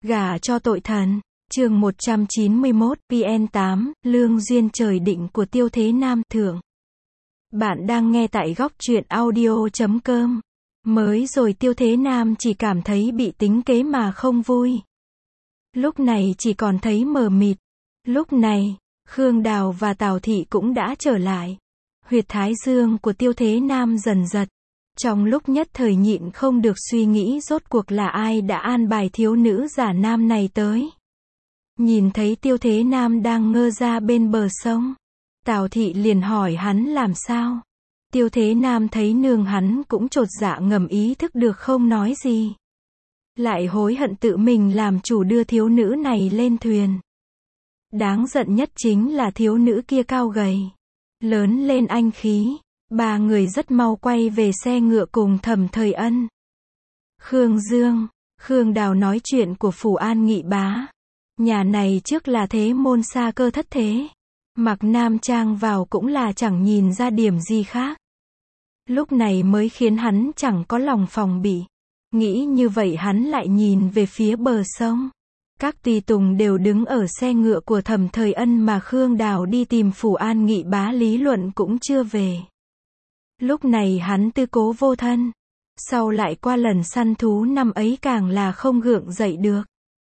Gả cho tội thần. Chương 191, VN8, lương duyên trời định của Tiêu Thế Nam thượng. Bạn đang nghe tại góc truyện audio.com. Mới rồi Tiêu Thế Nam chỉ cảm thấy bị tính kế mà không vui. Lúc này chỉ còn thấy mờ mịt. Lúc này, Khương Đào và Tào Thị cũng đã trở lại. Huyệt thái dương của Tiêu Thế Nam dần giật. Trong lúc nhất thời nhịn không được suy nghĩ rốt cuộc là ai đã an bài thiếu nữ giả nam này tới. Nhìn thấy Tiêu Thế Nam đang ngơ ra bên bờ sông, Tào Thị liền hỏi hắn làm sao. Tiêu Thế Nam thấy nương hắn cũng chột dạ ngầm ý thức được không nói gì. Lại hối hận tự mình làm chủ đưa thiếu nữ này lên thuyền. Đáng giận nhất chính là thiếu nữ kia cao gầy, lớn lên anh khí. Ba người rất mau quay về xe ngựa cùng Thẩm Thời Ân. Khương Dương, Khương Đào nói chuyện của Phủ An Nghị bá. Nhà này trước là thế môn xa cơ thất thế. Mặc nam trang vào cũng là chẳng nhìn ra điểm gì khác. Lúc này mới khiến hắn chẳng có lòng phòng bị. Nghĩ như vậy hắn lại nhìn về phía bờ sông. Các tùy tùng đều đứng ở xe ngựa của Thẩm Thời Ân mà Khương Đào đi tìm Phủ An Nghị bá lý luận cũng chưa về. Lúc này hắn tư cố vô thân. Sau lại qua lần săn thú năm ấy càng là không gượng dậy được.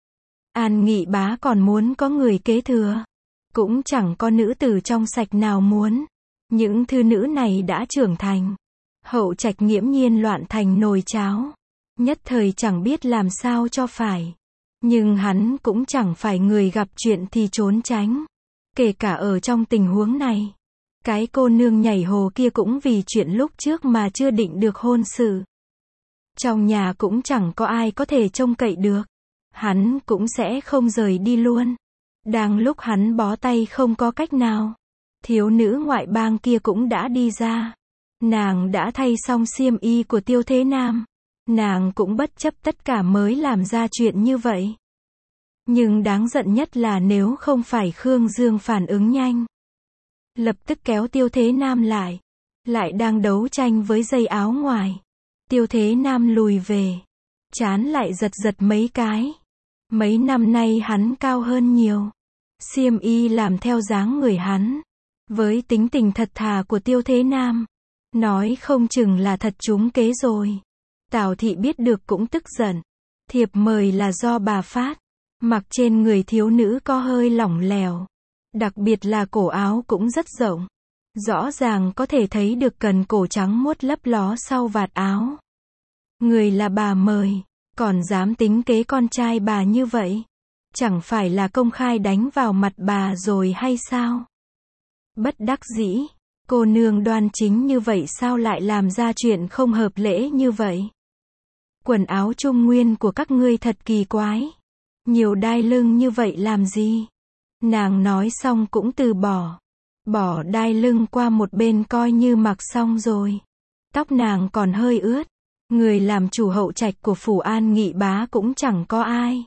An Nghị bá còn muốn có người kế thừa. Cũng chẳng có nữ tử trong sạch nào muốn. Những thư nữ này đã trưởng thành. Hậu trạch nghiễm nhiên loạn thành nồi cháo. Nhất thời chẳng biết làm sao cho phải. Nhưng hắn cũng chẳng phải người gặp chuyện thì trốn tránh. Kể cả ở trong tình huống này. Cái cô nương nhảy hồ kia cũng vì chuyện lúc trước mà chưa định được hôn sự. Trong nhà cũng chẳng có ai có thể trông cậy được. Hắn cũng sẽ không rời đi luôn. Đang lúc hắn bó tay không có cách nào. Thiếu nữ ngoại bang kia cũng đã đi ra. Nàng đã thay xong xiêm y của Tiêu Thế Nam. Nàng cũng bất chấp tất cả mới làm ra chuyện như vậy. Nhưng đáng giận nhất là nếu không phải Khương Dương phản ứng nhanh. Lập tức kéo Tiêu Thế Nam lại. Lại đang đấu tranh với dây áo ngoài. Tiêu Thế Nam lùi về. Trán lại giật giật mấy cái. Mấy năm nay hắn cao hơn nhiều. Xiêm y làm theo dáng người hắn. Với tính tình thật thà của Tiêu Thế Nam. Nói không chừng là thật trúng kế rồi. Tào Thị biết được cũng tức giận. Thiệp mời là do bà phát. Mặc trên người thiếu nữ có hơi lỏng lẻo. Đặc biệt là cổ áo cũng rất rộng. Rõ ràng có thể thấy được cần cổ trắng muốt lấp ló sau vạt áo. Người là bà mời, còn dám tính kế con trai bà như vậy. Chẳng phải là công khai đánh vào mặt bà rồi hay sao? Bất đắc dĩ, cô nương đoan chính như vậy sao lại làm ra chuyện không hợp lễ như vậy? Quần áo trung nguyên của các ngươi thật kỳ quái. Nhiều đai lưng như vậy làm gì? Nàng nói xong cũng từ bỏ. Bỏ đai lưng qua một bên coi như mặc xong rồi. Tóc nàng còn hơi ướt. Người làm chủ hậu trạch của Phủ An Nghị bá cũng chẳng có ai.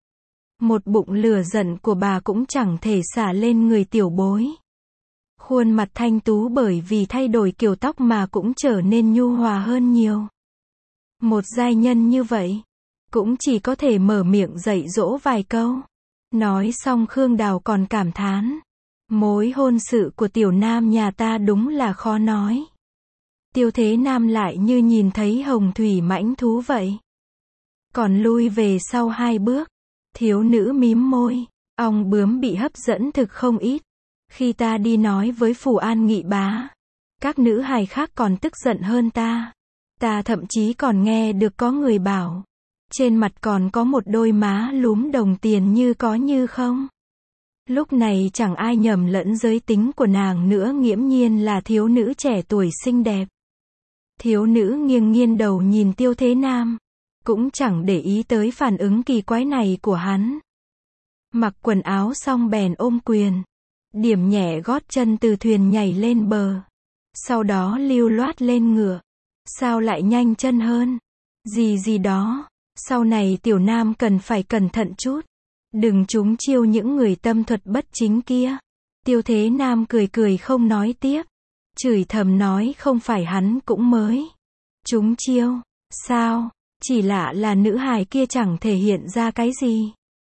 Một bụng lửa giận của bà cũng chẳng thể xả lên người tiểu bối. Khuôn mặt thanh tú bởi vì thay đổi kiểu tóc mà cũng trở nên nhu hòa hơn nhiều. Một giai nhân như vậy, cũng chỉ có thể mở miệng dạy dỗ vài câu. Nói xong Khương Đào còn cảm thán. Mối hôn sự của tiểu nam nhà ta đúng là khó nói. Tiêu Thế Nam lại như nhìn thấy hồng thủy mãnh thú vậy. Còn lui về sau 2 bước. Thiếu nữ mím môi. Ong bướm bị hấp dẫn thực không ít. Khi ta đi nói với Phủ An Nghị bá. Các nữ hài khác còn tức giận hơn ta. Ta thậm chí còn nghe được có người bảo. Trên mặt còn có một đôi má lúm đồng tiền như có như không. Lúc này chẳng ai nhầm lẫn giới tính của nàng nữa, nghiễm nhiên là thiếu nữ trẻ tuổi xinh đẹp. Thiếu nữ nghiêng nghiêng đầu nhìn Tiêu Thế Nam. Cũng chẳng để ý tới phản ứng kỳ quái này của hắn. Mặc quần áo xong bèn ôm quyền. Điểm nhẹ gót chân từ thuyền nhảy lên bờ. Sau đó lưu loát lên ngựa. Sao lại nhanh chân hơn? Gì đó. Sau này tiểu nam cần phải cẩn thận chút. Đừng trúng chiêu những người tâm thuật bất chính kia. Tiêu Thế Nam cười cười không nói tiếp. Chửi thầm nói không phải hắn cũng mới trúng chiêu. Sao? Chỉ lạ là nữ hài kia chẳng thể hiện ra cái gì.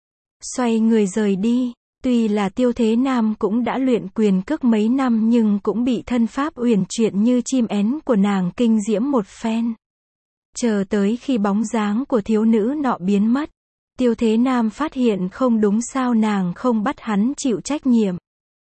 xoay người rời đi. Tuy là Tiêu Thế Nam cũng đã luyện quyền cước mấy năm nhưng cũng bị thân pháp uyển chuyển như chim én của nàng kinh diễm một phen. Chờ tới khi bóng dáng của thiếu nữ nọ biến mất, Tiêu Thế Nam phát hiện không đúng, sao nàng không bắt hắn chịu trách nhiệm.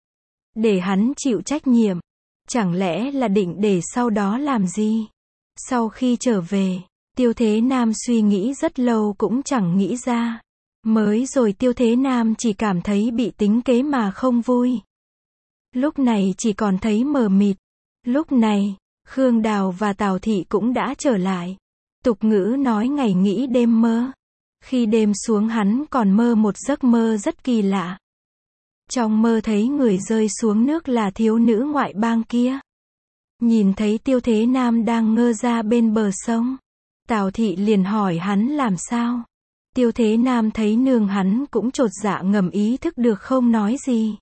Để hắn chịu trách nhiệm, chẳng lẽ là định để sau đó làm gì? Sau khi trở về, Tiêu Thế Nam suy nghĩ rất lâu cũng chẳng nghĩ ra. Mới rồi Tiêu Thế Nam chỉ cảm thấy bị tính kế mà không vui. Lúc này chỉ còn thấy mờ mịt. Lúc này, Khương Đào và Tào Thị cũng đã trở lại. Tục ngữ nói ngày nghĩ đêm mơ. Khi đêm xuống hắn còn mơ một giấc mơ rất kỳ lạ. Trong mơ thấy người rơi xuống nước là thiếu nữ ngoại bang kia. Nhìn thấy Tiêu Thế Nam đang ngơ ra bên bờ sông. Tào Thị liền hỏi hắn làm sao. Tiêu Thế Nam thấy nương hắn cũng chột dạ ngầm ý thức được không nói gì.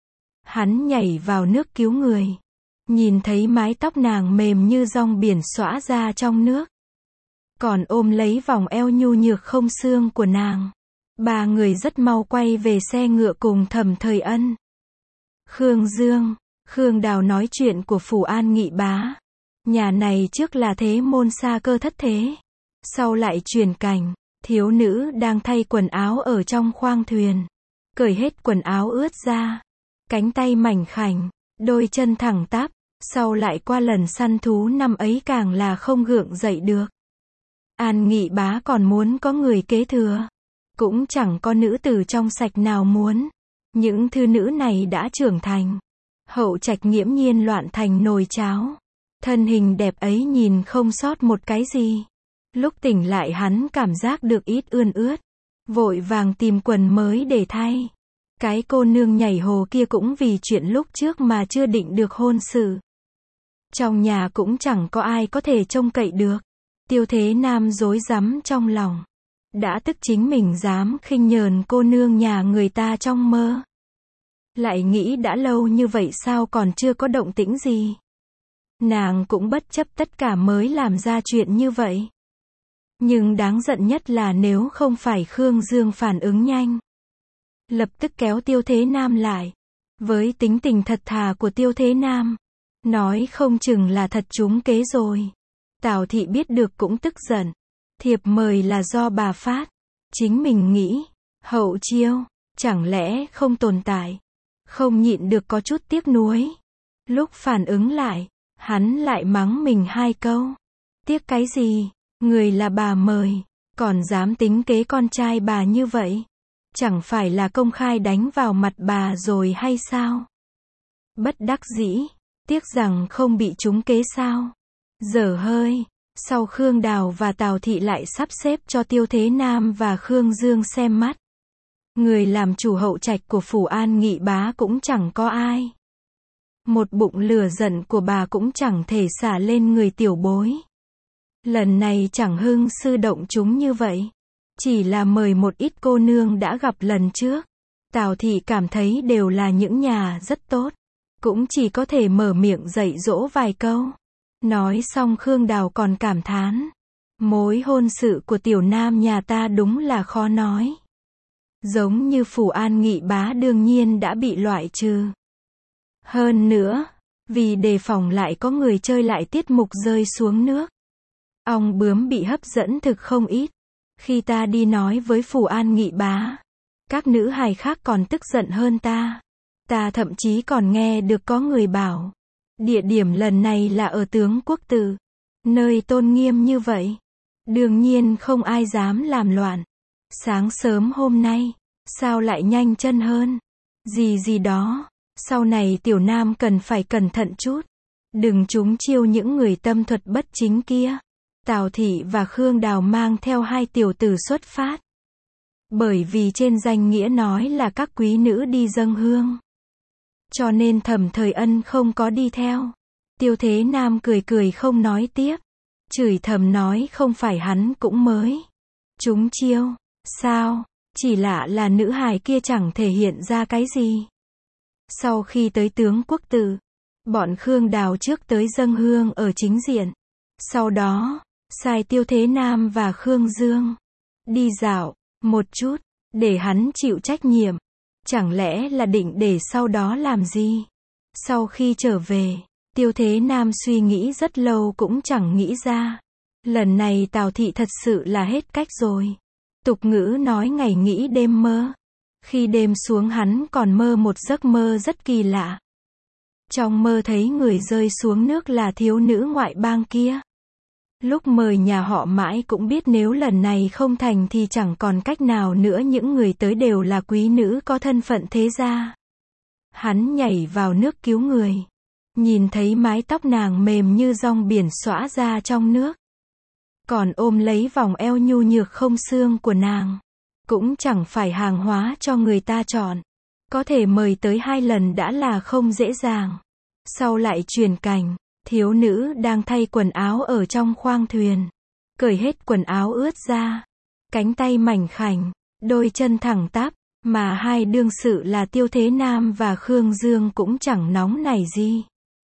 Hắn nhảy vào nước cứu người. Nhìn thấy mái tóc nàng mềm như rong biển xõa ra trong nước. Còn ôm lấy vòng eo nhu nhược không xương của nàng. Ba người rất mau quay về xe ngựa cùng Thẩm Thời Ân. Khương Dương, Khương Đào nói chuyện của Phủ An Nghị bá. Nhà này trước là thế môn xa cơ thất thế. Sau lại chuyển cảnh. Thiếu nữ đang thay quần áo ở trong khoang thuyền. Cởi hết quần áo ướt ra. Cánh tay mảnh khảnh, đôi chân thẳng tắp. Sau lại qua lần săn thú năm ấy càng là không gượng dậy được. An Nghị bá còn muốn có người kế thừa. Cũng chẳng có nữ tử trong sạch nào muốn. Những thư nữ này đã trưởng thành. Hậu trạch nghiễm nhiên loạn thành nồi cháo. Thân hình đẹp ấy nhìn không sót một cái gì. Lúc tỉnh lại hắn cảm giác được ít ươn ướt. Vội vàng tìm quần mới để thay. Cái cô nương nhảy hồ kia cũng vì chuyện lúc trước mà chưa định được hôn sự. Trong nhà cũng chẳng có ai có thể trông cậy được. Tiêu Thế Nam rối rắm trong lòng. Đã tức chính mình dám khinh nhờn cô nương nhà người ta trong mơ. Lại nghĩ đã lâu như vậy sao còn chưa có động tĩnh gì. Nàng cũng bất chấp tất cả mới làm ra chuyện như vậy. Nhưng đáng giận nhất là nếu không phải Khương Dương phản ứng nhanh. Lập tức kéo Tiêu Thế Nam lại. Với tính tình thật thà của Tiêu Thế Nam. Nói không chừng là thật trúng kế rồi. Tào Thị biết được cũng tức giận. Thiệp mời là do bà phát. Chính mình nghĩ. Hậu chiêu. Chẳng lẽ không tồn tại. Không nhịn được có chút tiếc nuối. Lúc phản ứng lại. Hắn lại mắng mình 2 câu. Tiếc cái gì? Người là bà mời. Còn dám tính kế con trai bà như vậy. Chẳng phải là công khai đánh vào mặt bà rồi hay sao? Bất đắc dĩ. Tiếc rằng không bị trúng kế sao? Dở hơi. Sau Khương Đào và Tào Thị lại sắp xếp cho Tiêu Thế Nam và Khương Dương xem mắt. Người làm chủ hậu trạch của Phủ An Nghị bá cũng chẳng có ai. Một bụng lửa giận của bà cũng chẳng thể xả lên người tiểu bối. Lần này chẳng hưng sư động chúng như vậy. Chỉ là mời một ít cô nương đã gặp lần trước. Tào Thị cảm thấy đều là những nhà rất tốt. Cũng chỉ có thể mở miệng dạy dỗ vài câu. Nói xong Khương Đào còn cảm thán. Mối hôn sự của tiểu nam nhà ta đúng là khó nói. Giống như Phủ An Nghị bá đương nhiên đã bị loại trừ. Hơn nữa, vì đề phòng lại có người chơi lại tiết mục rơi xuống nước. Ong bướm bị hấp dẫn thực không ít. Khi ta đi nói với Phủ An Nghị bá, các nữ hài khác còn tức giận hơn ta. Ta thậm chí còn nghe được có người bảo, địa điểm lần này là ở Tướng Quốc Tự, nơi tôn nghiêm như vậy. Đương nhiên không ai dám làm loạn. Sáng sớm hôm nay, sao lại nhanh chân hơn? Gì đó, sau này tiểu nam cần phải cẩn thận chút. Đừng trúng chiêu những người tâm thuật bất chính kia. Tào Thị và Khương Đào mang theo 2 tiểu tử xuất phát. Bởi vì trên danh nghĩa nói là các quý nữ đi dâng hương. Cho nên Thẩm Thời Ân không có đi theo. Tiêu Thế Nam cười cười không nói tiếp. Chửi thầm nói không phải hắn cũng mới trúng chiêu. Sao? Chỉ lạ là nữ hài kia chẳng thể hiện ra cái gì. Sau khi tới Tướng Quốc Tự, bọn Khương Đào trước tới dâng hương ở chính diện. Sau đó, sai Tiêu Thế Nam và Khương Dương đi dạo một chút. để hắn chịu trách nhiệm. Chẳng lẽ là định để sau đó làm gì? Sau khi trở về, Tiêu Thế Nam suy nghĩ rất lâu cũng chẳng nghĩ ra. Lần này Tào Thị thật sự là hết cách rồi. Tục ngữ nói ngày nghĩ đêm mơ. Khi đêm xuống hắn còn mơ một giấc mơ rất kỳ lạ. Trong mơ thấy người rơi xuống nước là thiếu nữ ngoại bang kia. Lúc mời nhà họ mãi cũng biết nếu lần này không thành thì chẳng còn cách nào nữa, những người tới đều là quý nữ có thân phận thế gia. Hắn nhảy vào nước cứu người. Nhìn thấy mái tóc nàng mềm như dong biển xõa ra trong nước. Còn ôm lấy vòng eo nhu nhược không xương của nàng. Cũng chẳng phải hàng hóa cho người ta chọn. Có thể mời tới 2 lần đã là không dễ dàng. Sau lại chuyển cảnh, thiếu nữ đang thay quần áo ở trong khoang thuyền. Cởi hết quần áo ướt ra. Cánh tay mảnh khảnh, đôi chân thẳng tắp, mà hai đương sự là Tiêu Thế Nam và Khương Dương cũng chẳng nóng nảy gì.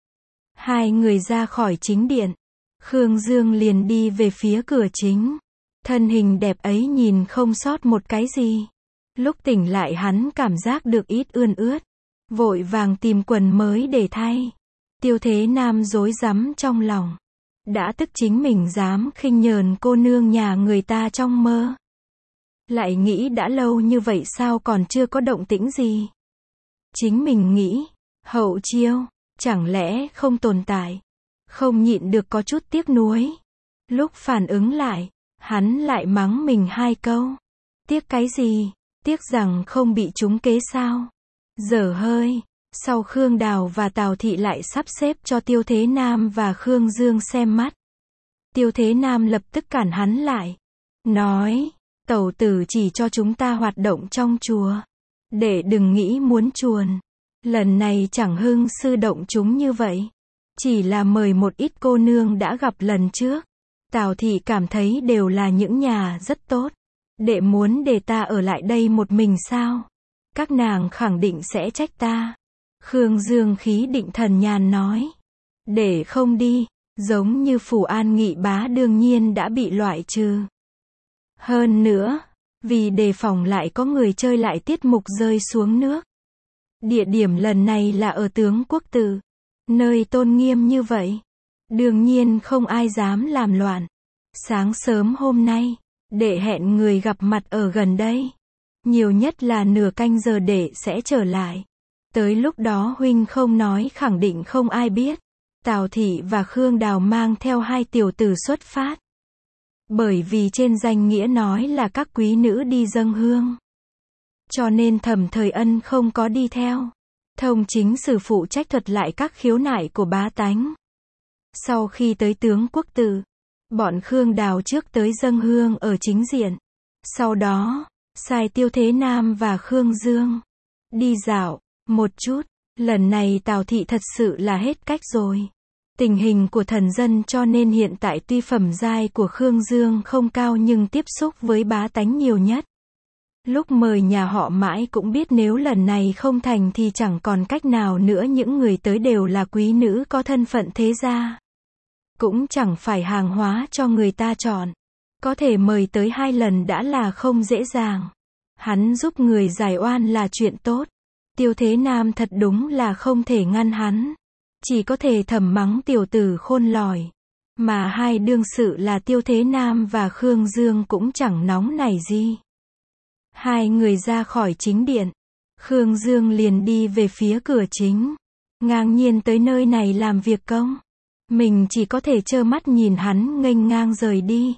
Hai người ra khỏi chính điện. Khương Dương liền đi về phía cửa chính. Thân hình đẹp ấy nhìn không sót một cái gì. Lúc tỉnh lại hắn cảm giác được ít ươn ướt. Vội vàng tìm quần mới để thay. Tiêu Thế Nam rối rắm trong lòng. Đã tức chính mình dám khinh nhờn cô nương nhà người ta trong mơ. Lại nghĩ đã lâu như vậy sao còn chưa có động tĩnh gì. Chính mình nghĩ, hậu chiêu, chẳng lẽ không tồn tại. Không nhịn được có chút tiếc nuối. Lúc phản ứng lại, hắn lại mắng mình 2 câu. Tiếc cái gì? Tiếc rằng không bị trúng kế sao? Dở hơi. Sau Khương Đào và Tào Thị lại sắp xếp cho Tiêu Thế Nam và Khương Dương xem mắt. Tiêu Thế Nam lập tức cản hắn lại. Nói, tẩu tử chỉ cho chúng ta hoạt động trong chùa. Để đừng nghĩ muốn chuồn. Lần này chẳng hưng sư động chúng như vậy. Chỉ là mời một ít cô nương đã gặp lần trước. Tào Thị cảm thấy đều là những nhà rất tốt. Đệ muốn để ta ở lại đây một mình sao? Các nàng khẳng định sẽ trách ta. Khương Dương khí định thần nhàn nói. Để không đi, giống như Phủ An Nghị bá đương nhiên đã bị loại trừ. Hơn nữa, vì đề phòng lại có người chơi lại tiết mục rơi xuống nước. Địa điểm lần này là ở Tướng Quốc Tự. Nơi tôn nghiêm như vậy. Đương nhiên không ai dám làm loạn. Sáng sớm hôm nay, đệ hẹn người gặp mặt ở gần đây. Nhiều nhất là nửa canh giờ đệ sẽ trở lại. Tới lúc đó huynh không nói khẳng định không ai biết. Tào Thị và Khương Đào mang theo 2 tiểu tử xuất phát. Bởi vì trên danh nghĩa nói là các quý nữ đi dâng hương. Cho nên Thẩm Thời Ân không có đi theo. Thông chính sử phụ trách thuật lại các khiếu nại của bá tánh. Sau khi tới Tướng Quốc Tự, bọn Khương Đào trước tới dâng hương ở chính diện. Sau đó, sai Tiêu Thế Nam và Khương Dương đi dạo một chút. Lần này Tào Thị thật sự là hết cách rồi. Tình hình của thần dân cho nên hiện tại tuy phẩm giai của Khương Dương không cao nhưng tiếp xúc với bá tánh nhiều nhất. Lúc mời nhà họ mãi cũng biết nếu lần này không thành thì chẳng còn cách nào nữa, những người tới đều là quý nữ có thân phận thế gia. Cũng chẳng phải hàng hóa cho người ta chọn. Có thể mời tới 2 lần đã là không dễ dàng. Hắn giúp người giải oan là chuyện tốt. Tiêu Thế Nam thật đúng là không thể ngăn hắn. Chỉ có thể thầm mắng tiểu tử khôn lỏi. Mà 2 đương sự là Tiêu Thế Nam và Khương Dương cũng chẳng nóng nảy gì. 2 người ra khỏi chính điện. Khương Dương liền đi về phía cửa chính. Ngang nhiên tới nơi này làm việc công. Mình chỉ có thể trơ mắt nhìn hắn nghênh ngang rời đi.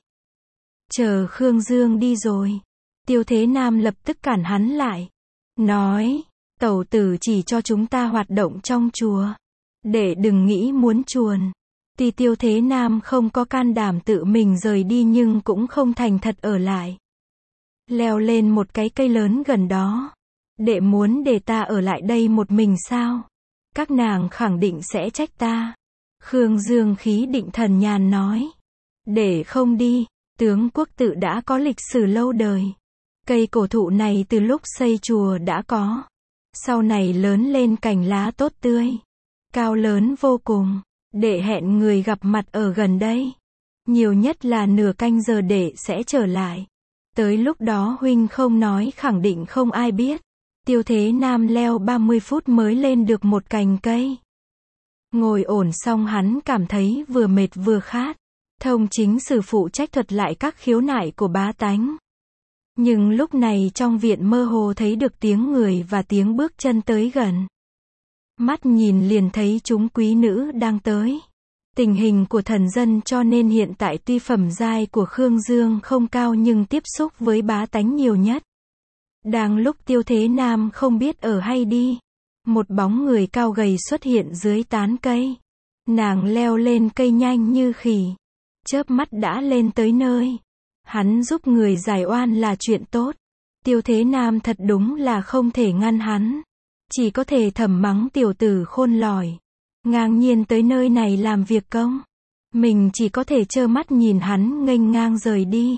Chờ Khương Dương đi rồi. Tiêu Thế Nam lập tức cản hắn lại. Nói, tẩu tử chỉ cho chúng ta hoạt động trong chùa. Để đừng nghĩ muốn chuồn. Tuy Tiêu Thế Nam không có can đảm tự mình rời đi nhưng cũng không thành thật ở lại. Leo lên một cái cây lớn gần đó. Đệ muốn để ta ở lại đây một mình sao? Các nàng khẳng định sẽ trách ta. Khương Dương khí định thần nhàn nói. Để không đi, Tướng Quốc Tự đã có lịch sử lâu đời. Cây cổ thụ này từ lúc xây chùa đã có. Sau này lớn lên cành lá tốt tươi. Cao lớn vô cùng. Đệ hẹn người gặp mặt ở gần đây. Nhiều nhất là nửa canh giờ đệ sẽ trở lại. Tới lúc đó huynh không nói khẳng định không ai biết. Tiêu Thế Nam leo 30 phút mới lên được một cành cây. Ngồi ổn xong hắn cảm thấy vừa mệt vừa khát. Thông chính sử phụ trách thuật lại các khiếu nại của bá tánh. Nhưng lúc này trong viện mơ hồ thấy được tiếng người và tiếng bước chân tới gần. Mắt nhìn liền thấy chúng quý nữ đang tới. Tình hình của thần dân cho nên hiện tại tuy phẩm giai của Khương Dương không cao nhưng tiếp xúc với bá tánh nhiều nhất. Đang lúc Tiêu Thế Nam không biết ở hay đi, một bóng người cao gầy xuất hiện dưới tán cây. Nàng leo lên cây nhanh như khỉ, chớp mắt đã lên tới nơi. Hắn giúp người giải oan là chuyện tốt. Tiêu Thế Nam thật đúng là không thể ngăn hắn. Chỉ có thể thầm mắng tiểu tử khôn lỏi. Ngang nhiên tới nơi này làm việc công. Mình chỉ có thể trơ mắt nhìn hắn nghênh ngang rời đi.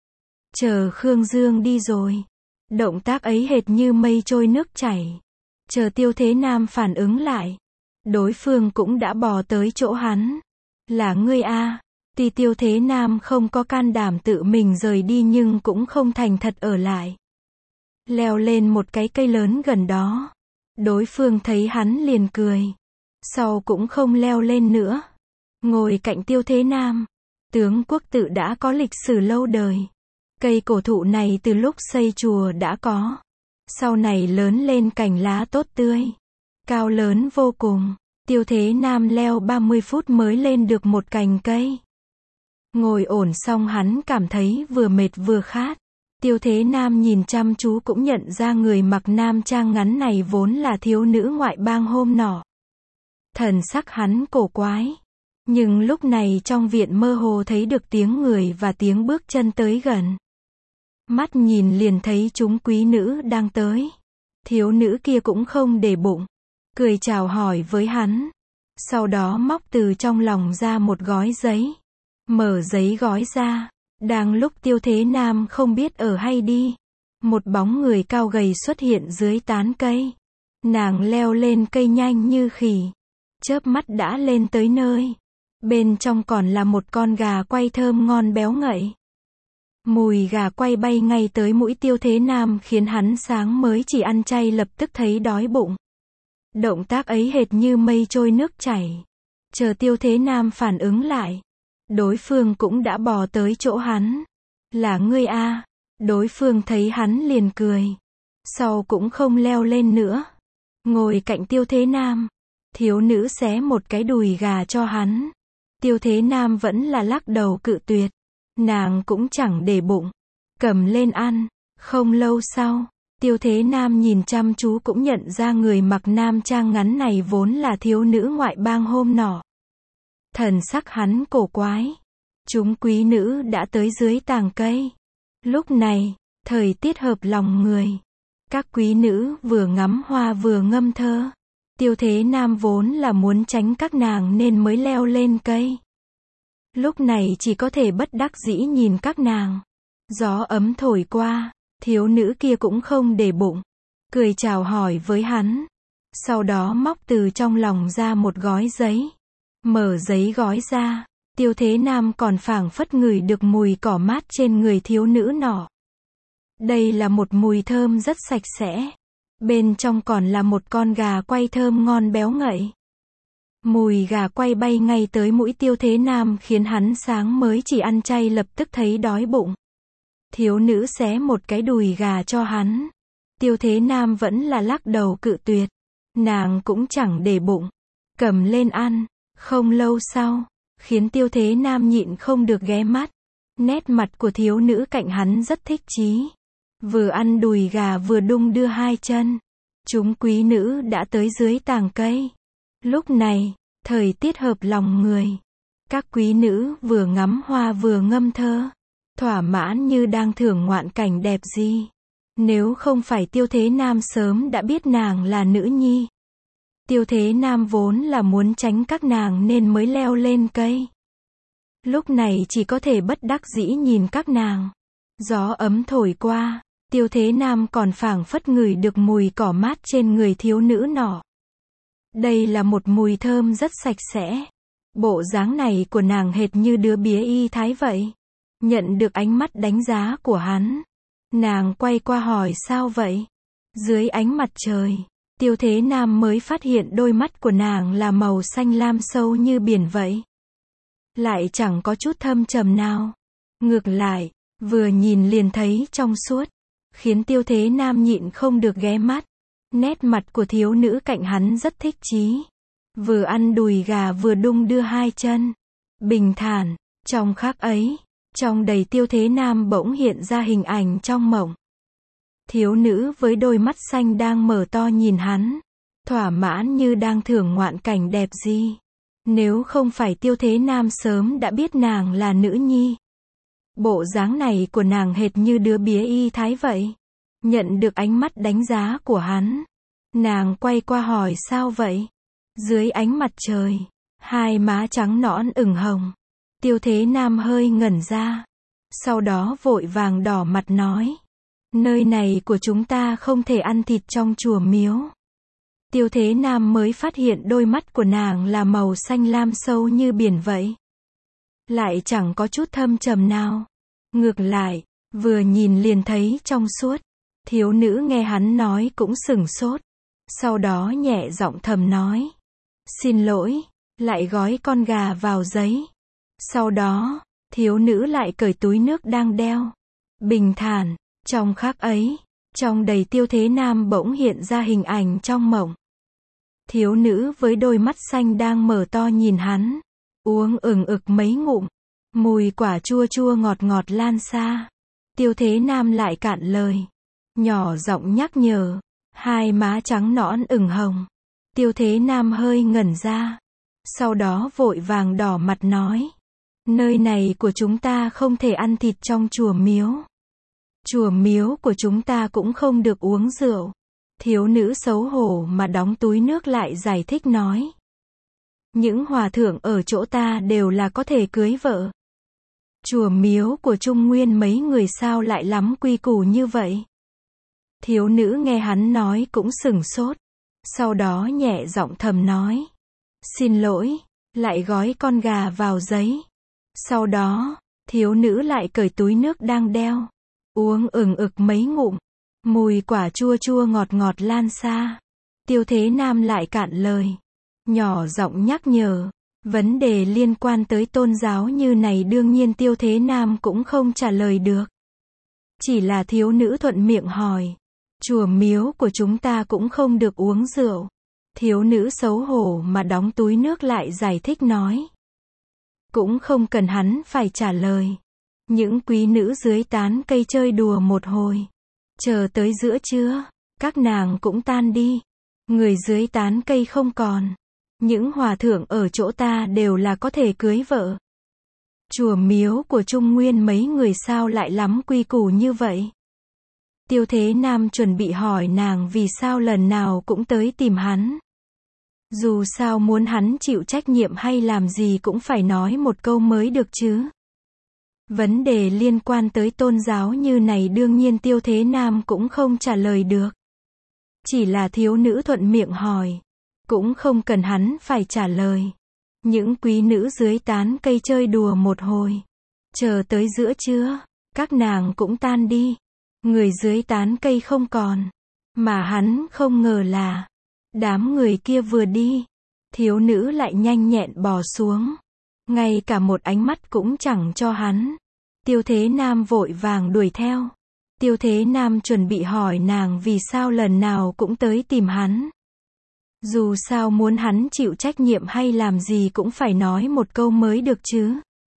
Chờ Khương Dương đi rồi. Động tác ấy hệt như mây trôi nước chảy. Chờ Tiêu Thế Nam phản ứng lại. Đối phương cũng đã bò tới chỗ hắn. Là ngươi a? Tuy Tiêu Thế Nam không có can đảm tự mình rời đi nhưng cũng không thành thật ở lại. Leo lên một cái cây lớn gần đó. Đối phương thấy hắn liền cười. Sau cũng không leo lên nữa. Ngồi cạnh Tiêu Thế Nam. Tướng quốc tự đã có lịch sử lâu đời. Cây cổ thụ này từ lúc xây chùa đã có. Sau này lớn lên cành lá tốt tươi. Cao lớn vô cùng. Tiêu Thế Nam leo 30 phút mới lên được một cành cây. Ngồi ổn xong hắn cảm thấy vừa mệt vừa khát. Tiêu Thế Nam nhìn chăm chú cũng nhận ra người mặc nam trang ngắn này vốn là thiếu nữ ngoại bang hôm nọ. Thần sắc hắn cổ quái. Nhưng lúc này trong viện mơ hồ thấy được tiếng người và tiếng bước chân tới gần. Mắt nhìn liền thấy chúng quý nữ đang tới. Thiếu nữ kia cũng không để bụng. Cười chào hỏi với hắn. Sau đó móc từ trong lòng ra một gói giấy. Mở giấy gói ra. Đang lúc Tiêu Thế Nam không biết ở hay đi. Một bóng người cao gầy xuất hiện dưới tán cây. Nàng leo lên cây nhanh như khỉ. Chớp mắt đã lên tới nơi. Bên trong còn là một con gà quay thơm ngon béo ngậy. Mùi gà quay bay ngay tới mũi Tiêu Thế Nam khiến hắn sáng mới chỉ ăn chay lập tức thấy đói bụng. Động tác ấy hệt như mây trôi nước chảy. Chờ Tiêu Thế Nam phản ứng lại. Đối phương cũng đã bò tới chỗ hắn. Là ngươi a? Đối phương thấy hắn liền cười. Sau cũng không leo lên nữa. Ngồi cạnh Tiêu Thế Nam. Thiếu nữ xé một cái đùi gà cho hắn. Tiêu Thế Nam vẫn là lắc đầu cự tuyệt. Nàng cũng chẳng để bụng. Cầm lên ăn. Không lâu sau, Tiêu Thế Nam nhìn chăm chú cũng nhận ra người mặc nam trang ngắn này vốn là thiếu nữ ngoại bang hôm nọ. Thần sắc hắn cổ quái. Chúng quý nữ đã tới dưới tàng cây. Lúc này, thời tiết hợp lòng người. Các quý nữ vừa ngắm hoa vừa ngâm thơ. Tiêu Thế Nam vốn là muốn tránh các nàng nên mới leo lên cây. Lúc này chỉ có thể bất đắc dĩ nhìn các nàng. Gió ấm thổi qua, thiếu nữ kia cũng không để bụng. Cười chào hỏi với hắn. Sau đó móc từ trong lòng ra một gói giấy. Mở giấy gói ra. Tiêu Thế Nam còn phảng phất ngửi được mùi cỏ mát trên người thiếu nữ nọ. Đây là một mùi thơm rất sạch sẽ. Bên trong còn là một con gà quay thơm ngon béo ngậy. Mùi gà quay bay ngay tới mũi Tiêu Thế Nam khiến hắn sáng mới chỉ ăn chay lập tức thấy đói bụng. Thiếu nữ xé một cái đùi gà cho hắn. Tiêu Thế Nam vẫn là lắc đầu cự tuyệt. Nàng cũng chẳng để bụng. Cầm lên ăn. Không lâu sau, khiến Tiêu Thế Nam nhịn không được ghé mắt. Nét mặt của thiếu nữ cạnh hắn rất thích chí. Vừa ăn đùi gà vừa đung đưa hai chân. Chúng quý nữ đã tới dưới tàng cây. Lúc này, thời tiết hợp lòng người. Các quý nữ vừa ngắm hoa vừa ngâm thơ. Thỏa mãn như đang thưởng ngoạn cảnh đẹp gì. Nếu không phải Tiêu Thế Nam sớm đã biết nàng là nữ nhi. Tiêu Thế Nam vốn là muốn tránh các nàng nên mới leo lên cây. Lúc này chỉ có thể bất đắc dĩ nhìn các nàng. Gió ấm thổi qua, Tiêu Thế Nam còn phảng phất ngửi được mùi cỏ mát trên người thiếu nữ nọ. Đây là một mùi thơm rất sạch sẽ. Bộ dáng này của nàng hệt như đứa bé y thái vậy. Nhận được ánh mắt đánh giá của hắn, nàng quay qua hỏi sao vậy? Dưới ánh mặt trời, Tiêu Thế Nam mới phát hiện đôi mắt của nàng là màu xanh lam sâu như biển vậy. Lại chẳng có chút thâm trầm nào. Ngược lại, vừa nhìn liền thấy trong suốt, khiến Tiêu Thế Nam nhịn không được ghé mắt. Nét mặt của thiếu nữ cạnh hắn rất thích chí. Vừa ăn đùi gà vừa đung đưa hai chân. Bình thản, trong khắc ấy, trong đầy Tiêu Thế Nam bỗng hiện ra hình ảnh trong mộng. Thiếu nữ với đôi mắt xanh đang mở to nhìn hắn, thỏa mãn như đang thưởng ngoạn cảnh đẹp gì. Nếu không phải Tiêu Thế Nam sớm đã biết nàng là nữ nhi. Bộ dáng này của nàng hệt như đứa bé y thái vậy. Nhận được ánh mắt đánh giá của hắn, nàng quay qua hỏi sao vậy? Dưới ánh mặt trời, hai má trắng nõn ửng hồng. Tiêu Thế Nam hơi ngẩn ra, sau đó vội vàng đỏ mặt nói. Nơi này của chúng ta không thể ăn thịt trong chùa miếu. Tiêu Thế Nam mới phát hiện đôi mắt của nàng là màu xanh lam sâu như biển vậy. Lại chẳng có chút thâm trầm nào. Ngược lại, vừa nhìn liền thấy trong suốt. Thiếu nữ nghe hắn nói cũng sửng sốt. Sau đó nhẹ giọng thầm nói. Xin lỗi, lại gói con gà vào giấy. Sau đó, thiếu nữ lại cởi túi nước đang đeo. Bình thản, trong khắc ấy, trong đầy Tiêu Thế Nam bỗng hiện ra hình ảnh trong mộng. Thiếu nữ với đôi mắt xanh đang mở to nhìn hắn, uống ực mấy ngụm, mùi quả chua chua ngọt ngọt lan xa. Tiêu Thế Nam lại cạn lời, nhỏ giọng nhắc nhở, hai má trắng nõn ửng hồng. Tiêu Thế Nam hơi ngẩn ra, sau đó vội vàng đỏ mặt nói, nơi này của chúng ta không thể ăn thịt trong chùa miếu. Chùa miếu của chúng ta cũng không được uống rượu. Thiếu nữ xấu hổ mà đóng túi nước lại giải thích nói. Những hòa thượng ở chỗ ta đều là có thể cưới vợ. Chùa miếu của Trung Nguyên mấy người sao lại lắm quy củ như vậy? Thiếu nữ nghe hắn nói cũng sửng sốt. Sau đó nhẹ giọng thầm nói. Xin lỗi, lại gói con gà vào giấy. Sau đó, thiếu nữ lại cởi túi nước đang đeo. Uống ực mấy ngụm, mùi quả chua chua ngọt ngọt lan xa. Tiêu Thế Nam lại cạn lời, nhỏ giọng nhắc nhở. Vấn đề liên quan tới tôn giáo như này đương nhiên Tiêu Thế Nam cũng không trả lời được. Chỉ là thiếu nữ thuận miệng hỏi. Chùa miếu của chúng ta cũng không được uống rượu. Thiếu nữ xấu hổ mà đóng túi nước lại giải thích nói. Cũng không cần hắn phải trả lời. Những quý nữ dưới tán cây chơi đùa một hồi. Chờ tới giữa trưa, các nàng cũng tan đi. Người dưới tán cây không còn. Những hòa thượng ở chỗ ta đều là có thể cưới vợ. Chùa miếu của Trung Nguyên mấy người sao lại lắm quy củ như vậy? Tiêu Thế Nam chuẩn bị hỏi nàng vì sao lần nào cũng tới tìm hắn. Dù sao muốn hắn chịu trách nhiệm hay làm gì cũng phải nói một câu mới được chứ. Vấn đề liên quan tới tôn giáo như này đương nhiên Tiêu Thế Nam cũng không trả lời được. Chỉ là thiếu nữ thuận miệng hỏi. Cũng không cần hắn phải trả lời. Những quý nữ dưới tán cây chơi đùa một hồi. Chờ tới giữa trưa, các nàng cũng tan đi. Người dưới tán cây không còn. Mà hắn không ngờ là, đám người kia vừa đi, thiếu nữ lại nhanh nhẹn bò xuống. Ngay cả một ánh mắt cũng chẳng cho hắn. Tiêu Thế Nam vội vàng đuổi theo. Tiêu Thế Nam chuẩn bị hỏi nàng vì sao lần nào cũng tới tìm hắn. Dù sao muốn hắn chịu trách nhiệm hay làm gì cũng phải nói một câu mới được chứ.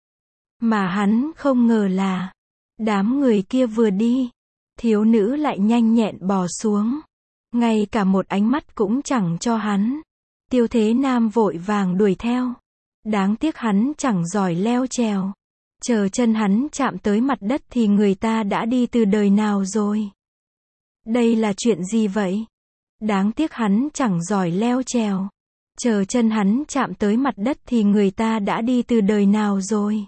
Mà hắn không ngờ là, đám người kia vừa đi, thiếu nữ lại nhanh nhẹn bò xuống. Ngay cả một ánh mắt cũng chẳng cho hắn. Tiêu Thế Nam vội vàng đuổi theo. Đáng tiếc hắn chẳng giỏi leo trèo. Chờ chân hắn chạm tới mặt đất thì người ta đã đi từ đời nào rồi. Đây là chuyện gì vậy? Đáng tiếc hắn chẳng giỏi leo trèo. Chờ chân hắn chạm tới mặt đất thì người ta đã đi từ đời nào rồi.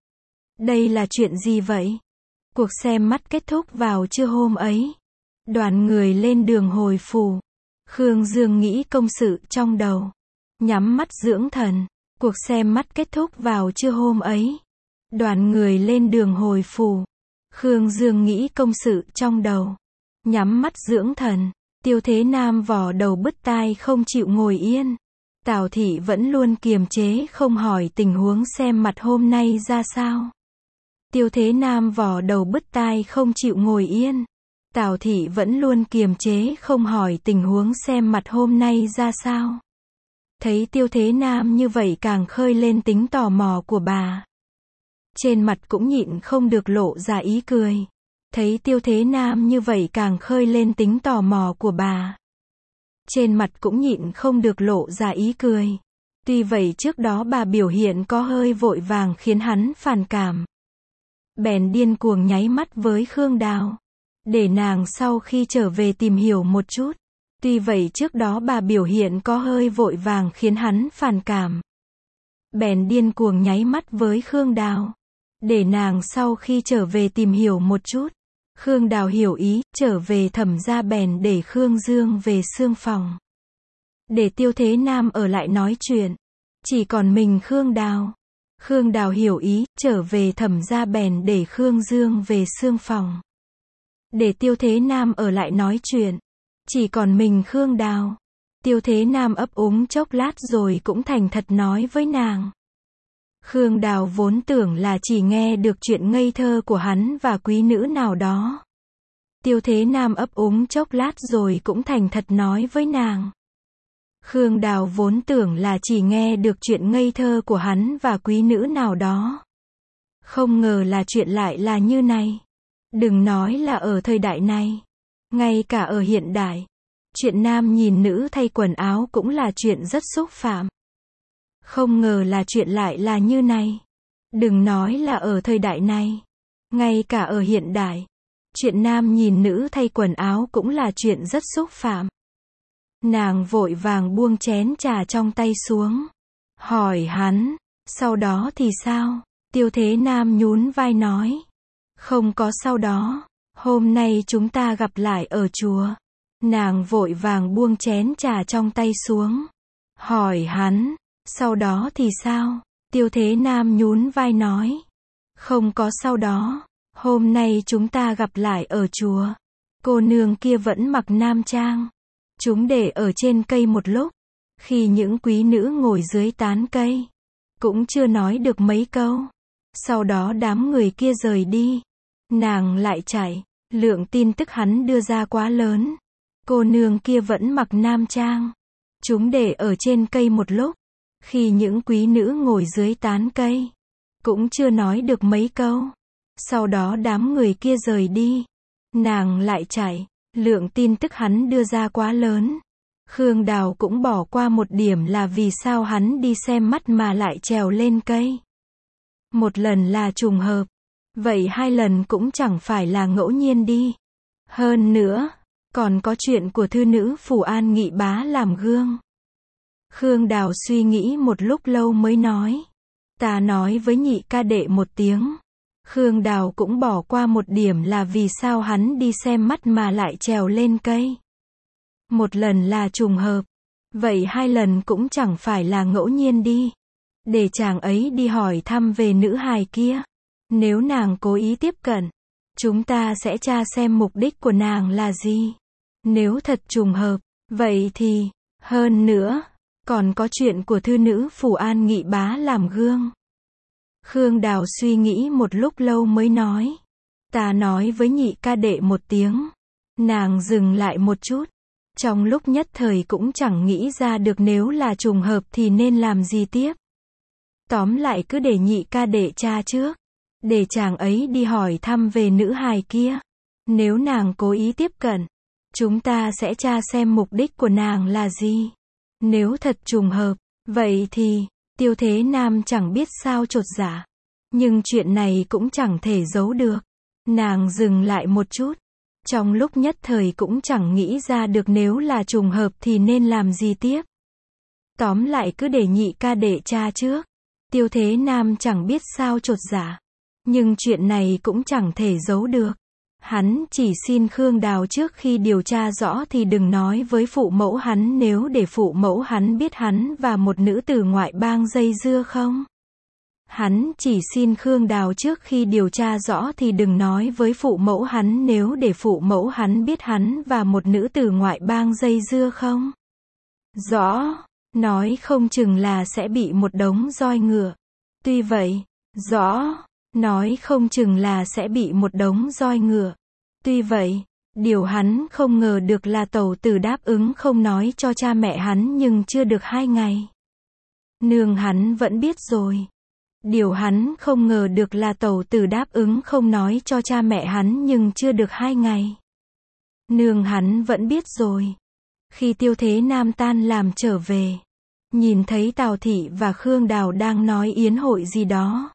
Đây là chuyện gì vậy? Cuộc xem mắt kết thúc vào trưa hôm ấy. Đoàn người lên đường hồi phủ. Khương Dương nghĩ công sự trong đầu. Nhắm mắt dưỡng thần. Cuộc xem mắt kết thúc vào trưa hôm ấy. Đoàn người lên đường hồi phủ. Khương Dương nghĩ công sự trong đầu. Nhắm mắt dưỡng thần. Tiêu Thế Nam vò đầu bứt tai không chịu ngồi yên. Tào Thị vẫn luôn kiềm chế không hỏi tình huống xem mặt hôm nay ra sao. Tiêu Thế Nam vò đầu bứt tai không chịu ngồi yên. Tào Thị vẫn luôn kiềm chế không hỏi tình huống xem mặt hôm nay ra sao. Thấy Tiêu Thế Nam như vậy càng khơi lên tính tò mò của bà. Trên mặt cũng nhịn không được lộ ra ý cười. Thấy Tiêu Thế Nam như vậy càng khơi lên tính tò mò của bà. Trên mặt cũng nhịn không được lộ ra ý cười. Tuy vậy trước đó bà biểu hiện có hơi vội vàng khiến hắn phản cảm. Bèn điên cuồng nháy mắt với Khương Đào. Để nàng sau khi trở về tìm hiểu một chút. Tuy vậy trước đó bà biểu hiện có hơi vội vàng khiến hắn phản cảm. Bèn điên cuồng nháy mắt với Khương Đào. Để nàng sau khi trở về tìm hiểu một chút. Khương Đào hiểu ý, trở về Thẩm gia bèn để Khương Dương về xương phòng. Để Tiêu Thế Nam ở lại nói chuyện. Chỉ còn mình Khương Đào. Khương Đào hiểu ý, trở về Thẩm gia bèn để Khương Dương về xương phòng. Để Tiêu Thế Nam ở lại nói chuyện. Chỉ còn mình Khương Đào. Tiêu Thế Nam ấp úng chốc lát rồi cũng thành thật nói với nàng. Khương Đào vốn tưởng là chỉ nghe được chuyện ngây thơ của hắn và quý nữ nào đó. Tiêu Thế Nam ấp úng chốc lát rồi cũng thành thật nói với nàng. Khương Đào vốn tưởng là chỉ nghe được chuyện ngây thơ của hắn và quý nữ nào đó. Không ngờ là chuyện lại là như này. Đừng nói là ở thời đại này. Ngay cả ở hiện đại. Chuyện nam nhìn nữ thay quần áo cũng là chuyện rất xúc phạm. Không ngờ là chuyện lại là như này. Đừng nói là ở thời đại này. Ngay cả ở hiện đại. Chuyện nam nhìn nữ thay quần áo cũng là chuyện rất xúc phạm. Nàng vội vàng buông chén trà trong tay xuống. Hỏi hắn. Sau đó thì sao? Tiêu Thế Nam nhún vai nói. Không có sau đó. Hôm nay chúng ta gặp lại ở chùa. Nàng vội vàng buông chén trà trong tay xuống. Hỏi hắn. Sau đó thì sao? Tiêu Thế Nam nhún vai nói. Không có sau đó. Hôm nay chúng ta gặp lại ở chùa. Cô nương kia vẫn mặc nam trang. Chúng để ở trên cây một lúc. Khi những quý nữ ngồi dưới tán cây. Cũng chưa nói được mấy câu. Sau đó đám người kia rời đi. Nàng lại chạy. Lượng tin tức hắn đưa ra quá lớn. Cô nương kia vẫn mặc nam trang. Chúng để ở trên cây một lúc. Khi những quý nữ ngồi dưới tán cây. Cũng chưa nói được mấy câu. Sau đó đám người kia rời đi. Nàng lại chạy. Lượng tin tức hắn đưa ra quá lớn. Khương Đào cũng bỏ qua một điểm là vì sao hắn đi xem mắt mà lại trèo lên cây. Một lần là trùng hợp. Vậy hai lần cũng chẳng phải là ngẫu nhiên đi. Hơn nữa, còn có chuyện của thư nữ Phủ An Nghị Bá làm gương. Khương Đào suy nghĩ một lúc lâu mới nói. Ta nói với nhị ca đệ một tiếng. Khương Đào cũng bỏ qua một điểm là vì sao hắn đi xem mắt mà lại trèo lên cây. Một lần là trùng hợp. Vậy hai lần cũng chẳng phải là ngẫu nhiên đi. Để chàng ấy đi hỏi thăm về nữ hài kia. Nếu nàng cố ý tiếp cận, chúng ta sẽ tra xem mục đích của nàng là gì. Nếu thật trùng hợp, vậy thì, hơn nữa, còn có chuyện của thư nữ Phủ An Nghị Bá làm gương. Khương Đào suy nghĩ một lúc lâu mới nói. Ta nói với nhị ca đệ một tiếng. Nàng dừng lại một chút. Trong lúc nhất thời cũng chẳng nghĩ ra được nếu là trùng hợp thì nên làm gì tiếp. Tóm lại cứ để nhị ca đệ tra trước. Để chàng ấy đi hỏi thăm về nữ hài kia. Nếu nàng cố ý tiếp cận, chúng ta sẽ tra xem mục đích của nàng là gì. Nếu thật trùng hợp, vậy thì, Tiêu Thế Nam chẳng biết sao chột dạ. Nhưng chuyện này cũng chẳng thể giấu được. Nàng dừng lại một chút. Trong lúc nhất thời cũng chẳng nghĩ ra được nếu là trùng hợp thì nên làm gì tiếp. Tóm lại cứ để nhị ca đệ tra trước. Tiêu Thế Nam chẳng biết sao chột dạ. Nhưng chuyện này cũng chẳng thể giấu được. Hắn chỉ xin Khương Đào trước khi điều tra rõ thì đừng nói với phụ mẫu hắn nếu để phụ mẫu hắn biết hắn và một nữ từ ngoại bang dây dưa không. Hắn chỉ xin Khương Đào trước khi điều tra rõ thì đừng nói với phụ mẫu hắn, nếu để phụ mẫu hắn biết hắn và một nữ tử ngoại bang dây dưa không rõ, nói không chừng là sẽ bị một đống roi ngựa. Tuy vậy, rõ, nói không chừng là sẽ bị một đống roi ngựa. Tuy vậy, điều hắn không ngờ được là tẩu tử đáp ứng không nói cho cha mẹ hắn, nhưng chưa được 2 ngày. Nương hắn vẫn biết rồi. Điều hắn không ngờ được là tẩu tử đáp ứng không nói cho cha mẹ hắn, nhưng chưa được 2 ngày. Nương hắn vẫn biết rồi. Khi Tiêu Thế Nam tan làm trở về, nhìn thấy Tào Thị và Khương Đào đang nói yến hội gì đó.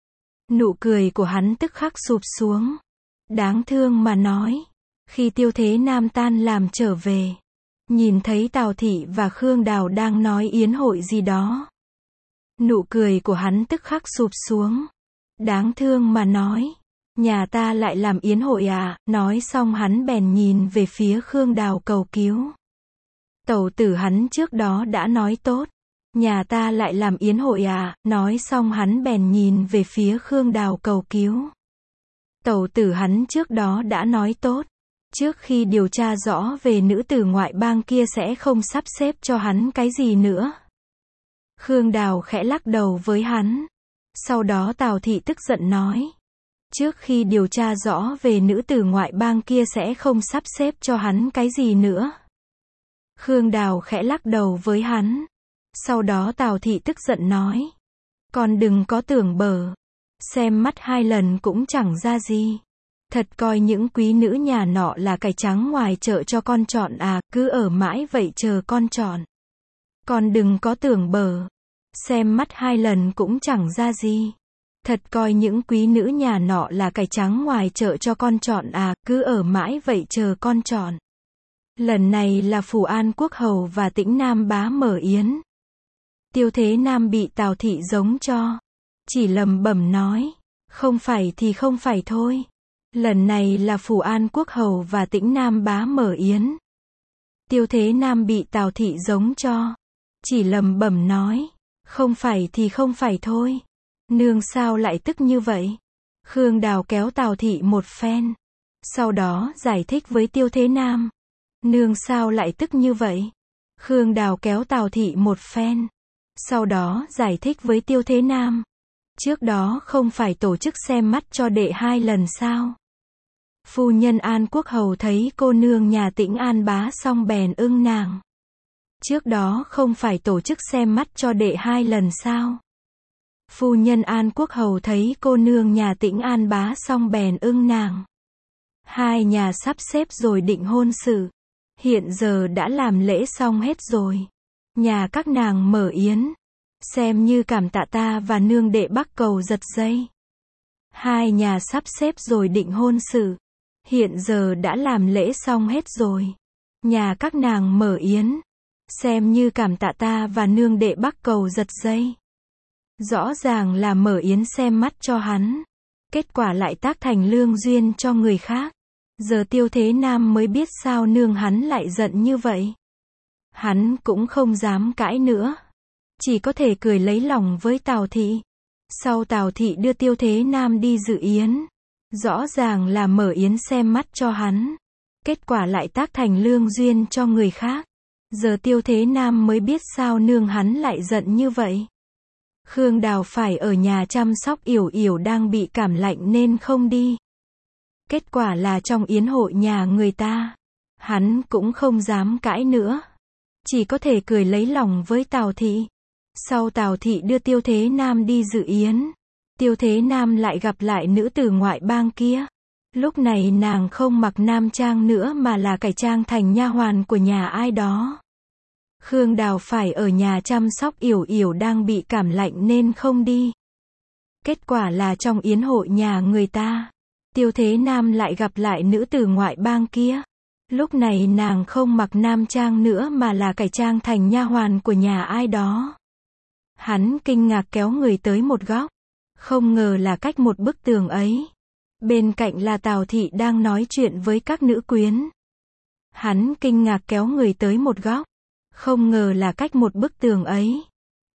Nụ cười của hắn tức khắc sụp xuống. Đáng thương mà nói. Khi Tiêu Thế Nam tan làm trở về, nhìn thấy Tào Thị và Khương Đào đang nói yến hội gì đó. Nụ cười của hắn tức khắc sụp xuống. Đáng thương mà nói. Nhà ta lại làm yến hội à? Nói xong hắn bèn nhìn về phía Khương Đào cầu cứu. Tẩu tử hắn trước đó đã nói tốt. Nhà ta lại làm yến hội à? Nói xong hắn bèn nhìn về phía Khương Đào cầu cứu. Tẩu tử hắn trước đó đã nói tốt. Trước khi điều tra rõ về nữ tử ngoại bang kia sẽ không sắp xếp cho hắn cái gì nữa. Khương Đào khẽ lắc đầu với hắn. Sau đó Tào Thị tức giận nói. Trước khi điều tra rõ về nữ tử ngoại bang kia sẽ không sắp xếp cho hắn cái gì nữa. Khương Đào khẽ lắc đầu với hắn. Sau đó Tào Thị tức giận nói. Con đừng có tưởng bở. Xem mắt 2 lần cũng chẳng ra gì. Thật coi những quý nữ nhà nọ là cải trắng ngoài chợ cho con chọn à, cứ ở mãi vậy chờ con chọn. Con đừng có tưởng bở. Xem mắt 2 lần cũng chẳng ra gì. Thật coi những quý nữ nhà nọ là cải trắng ngoài chợ cho con chọn à, cứ ở mãi vậy chờ con chọn. Lần này là Phù An Quốc Hầu và Tĩnh Nam Bá mở yến. Tiêu Thế Nam bị Tào Thị giống cho. Chỉ lẩm bẩm nói. Không phải thì không phải thôi. Lần này là Phù An Quốc Hầu và Tĩnh Nam Bá mở yến. Tiêu Thế Nam bị Tào Thị giống cho. Chỉ lẩm bẩm nói. Không phải thì không phải thôi. Nương sao lại tức như vậy? Khương Đào kéo Tào Thị một phen. Sau đó giải thích với Tiêu Thế Nam. Nương sao lại tức như vậy? Khương Đào kéo Tào Thị một phen. Sau đó giải thích với Tiêu Thế Nam. Trước đó không phải tổ chức xem mắt cho đệ 2 lần sao? Phu nhân An Quốc Hầu thấy cô nương nhà Tĩnh An Bá xong bèn ưng nàng. Trước đó không phải tổ chức xem mắt cho đệ 2 lần sao? Phu nhân An Quốc Hầu thấy cô nương nhà Tĩnh An Bá xong bèn ưng nàng. 2 nhà sắp xếp rồi định hôn sự. Hiện giờ đã làm lễ xong hết rồi. Nhà các nàng mở yến. Xem như cảm tạ ta và nương đệ Bắc Cầu giật dây. 2 nhà sắp xếp rồi định hôn sự. Hiện giờ đã làm lễ xong hết rồi. Nhà các nàng mở yến. Xem như cảm tạ ta và nương đệ Bắc Cầu giật dây. Rõ ràng là mở yến xem mắt cho hắn. Kết quả lại tác thành lương duyên cho người khác. Giờ Tiêu Thế Nam mới biết sao nương hắn lại giận như vậy. Hắn cũng không dám cãi nữa. Chỉ có thể cười lấy lòng với Tào Thị. Sau Tào Thị đưa Tiêu Thế Nam đi dự yến. Rõ ràng là mở yến xem mắt cho hắn. Kết quả lại tác thành lương duyên cho người khác. Giờ Tiêu Thế Nam mới biết sao nương hắn lại giận như vậy. Khương Đào phải ở nhà chăm sóc Yểu Yểu đang bị cảm lạnh nên không đi. Kết quả là trong yến hội nhà người ta. Hắn cũng không dám cãi nữa. Chỉ có thể cười lấy lòng với Tào Thị. Sau Tào Thị đưa Tiêu Thế Nam đi dự yến. Tiêu Thế Nam lại gặp lại nữ tử ngoại bang kia. Lúc này nàng không mặc nam trang nữa mà là cải trang thành nha hoàn của nhà ai đó. Khương Đào phải ở nhà chăm sóc Yểu Yểu đang bị cảm lạnh nên không đi. Kết quả là trong yến hội nhà người ta. Tiêu Thế Nam lại gặp lại nữ tử ngoại bang kia. Lúc này nàng không mặc nam trang nữa mà là cải trang thành nha hoàn của nhà ai đó. Hắn kinh ngạc kéo người tới một góc. Không ngờ là cách một bức tường ấy. Bên cạnh là Tào Thị đang nói chuyện với các nữ quyến. Hắn kinh ngạc kéo người tới một góc. Không ngờ là cách một bức tường ấy.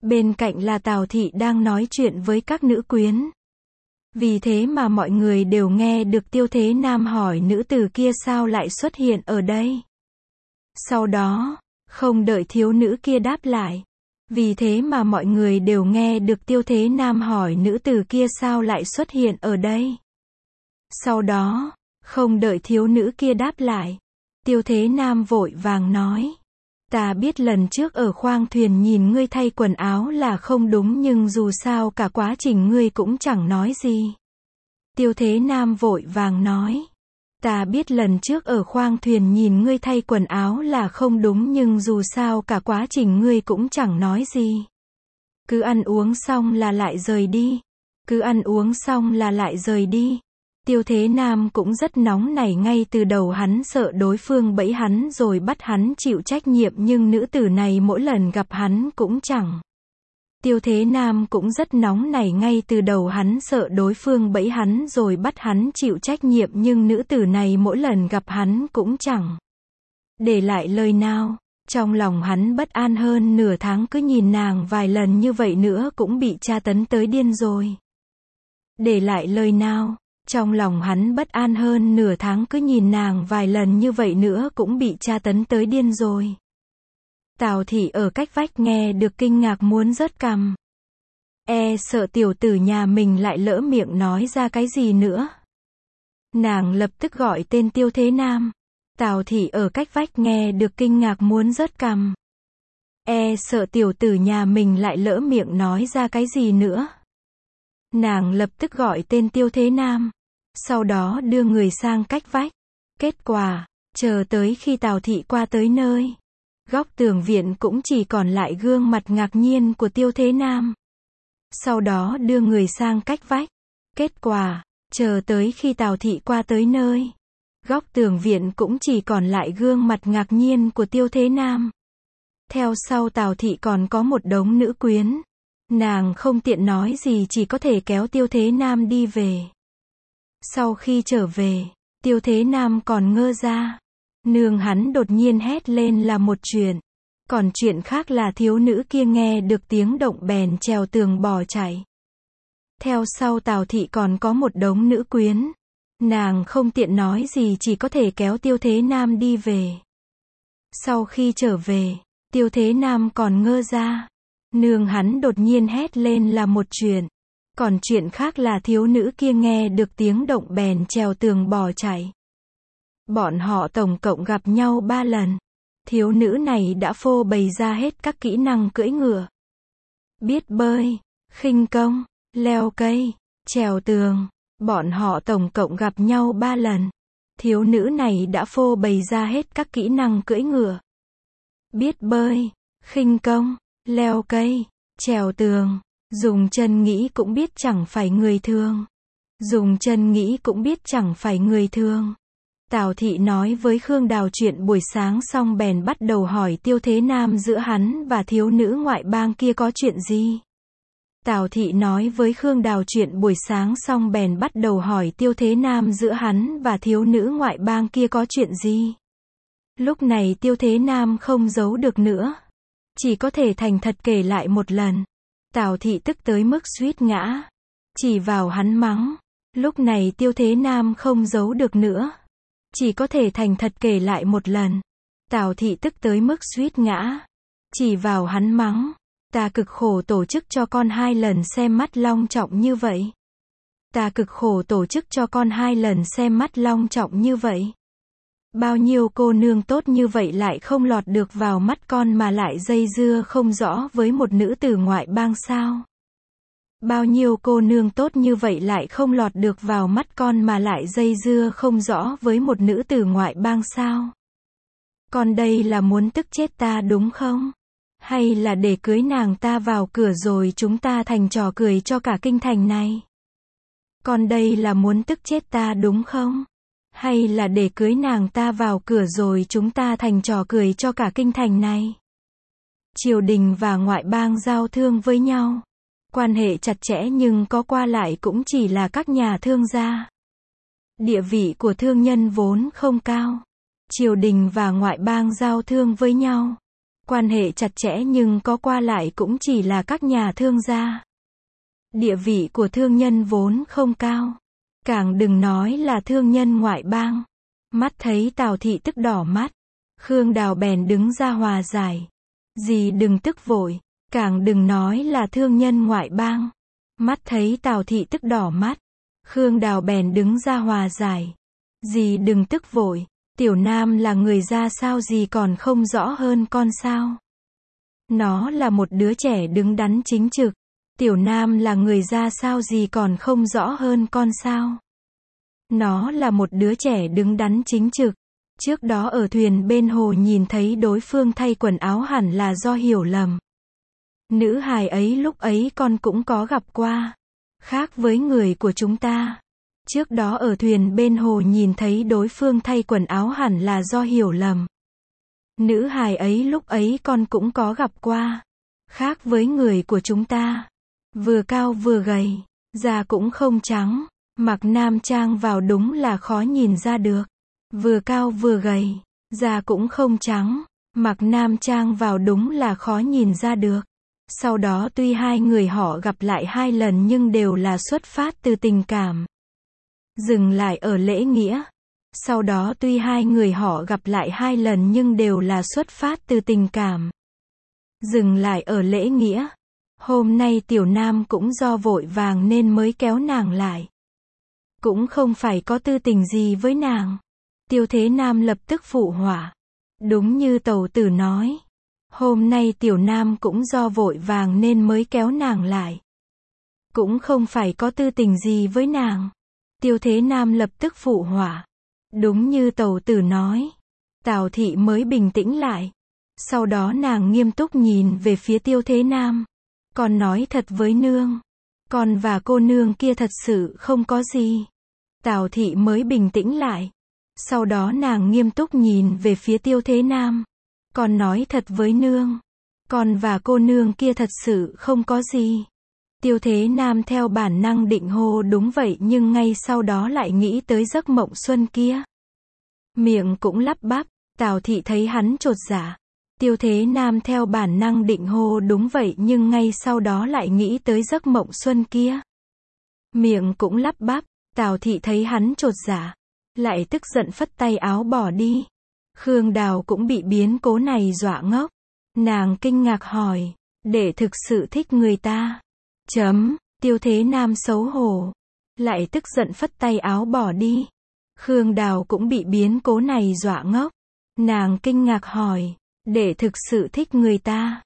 Bên cạnh là Tào thị đang nói chuyện với các nữ quyến. Vì thế mà mọi người đều nghe được Tiêu Thế Nam hỏi nữ tử kia sao lại xuất hiện ở đây. Sau đó, không đợi thiếu nữ kia đáp lại. Vì thế mà mọi người đều nghe được Tiêu Thế Nam hỏi nữ tử kia sao lại xuất hiện ở đây. Sau đó, không đợi thiếu nữ kia đáp lại. Tiêu Thế Nam vội vàng nói. Ta biết lần trước ở khoang thuyền nhìn ngươi thay quần áo là không đúng nhưng dù sao cả quá trình ngươi cũng chẳng nói gì. Tiêu Thế Nam vội vàng nói. Ta biết lần trước ở khoang thuyền nhìn ngươi thay quần áo là không đúng nhưng dù sao cả quá trình ngươi cũng chẳng nói gì. Cứ ăn uống xong là lại rời đi. Cứ ăn uống xong là lại rời đi. Tiêu Thế Nam cũng rất nóng nảy ngay từ đầu hắn sợ đối phương bẫy hắn rồi bắt hắn chịu trách nhiệm nhưng nữ tử này mỗi lần gặp hắn cũng chẳng. Tiêu Thế Nam cũng rất nóng nảy ngay từ đầu hắn sợ đối phương bẫy hắn rồi bắt hắn chịu trách nhiệm nhưng nữ tử này mỗi lần gặp hắn cũng chẳng để lại lời nào. Trong lòng hắn bất an hơn nửa tháng cứ nhìn nàng vài lần như vậy nữa cũng bị tra tấn tới điên rồi. Để lại lời nào. Trong lòng hắn bất an hơn nửa tháng cứ nhìn nàng vài lần như vậy nữa cũng bị tra tấn tới điên rồi. Tào thị ở cách vách nghe được kinh ngạc muốn rớt cằm. Sợ tiểu tử nhà mình lại lỡ miệng nói ra cái gì nữa. Nàng lập tức gọi tên Tiêu Thế Nam. Tào thị ở cách vách nghe được kinh ngạc muốn rớt cằm. Sợ tiểu tử nhà mình lại lỡ miệng nói ra cái gì nữa. Nàng lập tức gọi tên Tiêu Thế Nam. Sau đó đưa người sang cách vách. Kết quả, chờ tới khi Tào thị qua tới nơi. Góc tường viện cũng chỉ còn lại gương mặt ngạc nhiên của Tiêu Thế Nam. Sau đó đưa người sang cách vách. Kết quả, chờ tới khi Tào thị qua tới nơi. Góc tường viện cũng chỉ còn lại gương mặt ngạc nhiên của Tiêu Thế Nam. Theo sau Tào thị còn có một đống nữ quyến. Nàng không tiện nói gì chỉ có thể kéo Tiêu Thế Nam đi về. Sau khi trở về, Tiêu Thế Nam còn ngơ ra. Nương hắn đột nhiên hét lên là một chuyện. Còn chuyện khác là thiếu nữ kia nghe được tiếng động bèn trèo tường bỏ chạy. Theo sau Tào thị còn có một đống nữ quyến. Nàng không tiện nói gì chỉ có thể kéo Tiêu Thế Nam đi về. Sau khi trở về, Tiêu Thế Nam còn ngơ ra. Nương hắn đột nhiên hét lên là một chuyện. Còn chuyện khác là thiếu nữ kia nghe được tiếng động bèn trèo tường bỏ chạy. Bọn họ tổng cộng gặp nhau 3 lần. Thiếu nữ này đã phô bày ra hết các kỹ năng cưỡi ngựa. Biết bơi, khinh công, leo cây, trèo tường. Bọn họ tổng cộng gặp nhau 3 lần. Thiếu nữ này đã phô bày ra hết các kỹ năng cưỡi ngựa. Biết bơi, khinh công, leo cây, trèo tường. Dùng chân nghĩ cũng biết chẳng phải người thường. Dùng chân nghĩ cũng biết chẳng phải người thường. Tào thị nói với Khương Đào chuyện buổi sáng xong bèn bắt đầu hỏi Tiêu Thế Nam giữa hắn và thiếu nữ ngoại bang kia có chuyện gì. Tào thị nói với Khương Đào chuyện buổi sáng xong bèn bắt đầu hỏi Tiêu Thế Nam giữa hắn và thiếu nữ ngoại bang kia có chuyện gì. Lúc này Tiêu Thế Nam không giấu được nữa. Chỉ có thể thành thật kể lại một lần. Tào thị tức tới mức suýt ngã. Chỉ vào hắn mắng. Lúc này Tiêu Thế Nam không giấu được nữa. Chỉ có thể thành thật kể lại một lần. Tào thị tức tới mức suýt ngã. Chỉ vào hắn mắng. Ta cực khổ tổ chức cho con 2 lần xem mắt long trọng như vậy. Ta cực khổ tổ chức cho con 2 lần xem mắt long trọng như vậy. Bao nhiêu cô nương tốt như vậy lại không lọt được vào mắt con mà lại dây dưa không rõ với một nữ tử ngoại bang sao? Bao nhiêu cô nương tốt như vậy lại không lọt được vào mắt con mà lại dây dưa không rõ với một nữ tử ngoại bang sao? Con đây là muốn tức chết ta đúng không? Hay là để cưới nàng ta vào cửa rồi chúng ta thành trò cười cho cả kinh thành này? Con đây là muốn tức chết ta đúng không? Hay là để cưới nàng ta vào cửa rồi chúng ta thành trò cười cho cả kinh thành này? Triều đình và ngoại bang giao thương với nhau. Quan hệ chặt chẽ nhưng có qua lại cũng chỉ là các nhà thương gia. Địa vị của thương nhân vốn không cao. Triều đình và ngoại bang giao thương với nhau. Quan hệ chặt chẽ nhưng có qua lại cũng chỉ là các nhà thương gia. Địa vị của thương nhân vốn không cao. Càng đừng nói là thương nhân ngoại bang. Mắt thấy Tào thị tức đỏ mắt. Khương Đào bèn đứng ra hòa giải. Dì đừng tức vội. Càng đừng nói là thương nhân ngoại bang. Mắt thấy Tào thị tức đỏ mắt. Khương Đào bèn đứng ra hòa giải. Dì đừng tức vội. Tiểu Nam là người ra sao dì còn không rõ hơn con sao? Nó là một đứa trẻ đứng đắn chính trực. Tiểu Nam là người ra sao dì còn không rõ hơn con sao? Nó là một đứa trẻ đứng đắn chính trực. Trước đó ở thuyền bên hồ nhìn thấy đối phương thay quần áo hẳn là do hiểu lầm. Nữ hài ấy lúc ấy con cũng có gặp qua. Khác với người của chúng ta. Trước đó ở thuyền bên hồ nhìn thấy đối phương thay quần áo hẳn là do hiểu lầm. Nữ hài ấy lúc ấy con cũng có gặp qua. Khác với người của chúng ta. Vừa cao vừa gầy. Da cũng không trắng. Mặc nam trang vào đúng là khó nhìn ra được. Vừa cao vừa gầy. Da cũng không trắng. Mặc nam trang vào đúng là khó nhìn ra được. Sau đó tuy hai người họ gặp lại 2 lần nhưng đều là xuất phát từ tình cảm. Dừng lại ở lễ nghĩa. Sau đó tuy hai người họ gặp lại 2 lần nhưng đều là xuất phát từ tình cảm. Dừng lại ở lễ nghĩa. Hôm nay Tiểu Nam cũng do vội vàng nên mới kéo nàng lại. Cũng không phải có tư tình gì với nàng. Tiêu Thế Nam lập tức phụ họa. Đúng như tẩu tử nói. Hôm nay Tiểu Nam cũng do vội vàng nên mới kéo nàng lại. Cũng không phải có tư tình gì với nàng. Tiêu Thế Nam lập tức phụ họa. Đúng như tẩu tử nói. Tào thị mới bình tĩnh lại. Sau đó nàng nghiêm túc nhìn về phía Tiêu Thế Nam. Con nói thật với nương. Con và cô nương kia thật sự không có gì. Tào thị mới bình tĩnh lại. Sau đó nàng nghiêm túc nhìn về phía Tiêu Thế Nam. Con nói thật với nương. Con và cô nương kia thật sự không có gì. Tiêu Thế Nam theo bản năng định hô đúng vậy nhưng ngay sau đó lại nghĩ tới giấc mộng xuân kia. Miệng cũng lắp bắp. Tào thị thấy hắn chột dạ. Tiêu Thế Nam theo bản năng định hô đúng vậy nhưng ngay sau đó lại nghĩ tới giấc mộng xuân kia. Miệng cũng lắp bắp. Tào thị thấy hắn chột dạ. Lại tức giận phất tay áo bỏ đi. Khương Đào cũng bị biến cố này dọa ngốc. Nàng kinh ngạc hỏi. Để thực sự thích người ta. Tiêu Thế Nam xấu hổ. Lại tức giận phất tay áo bỏ đi. Khương Đào cũng bị biến cố này dọa ngốc. Nàng kinh ngạc hỏi. Để thực sự thích người ta.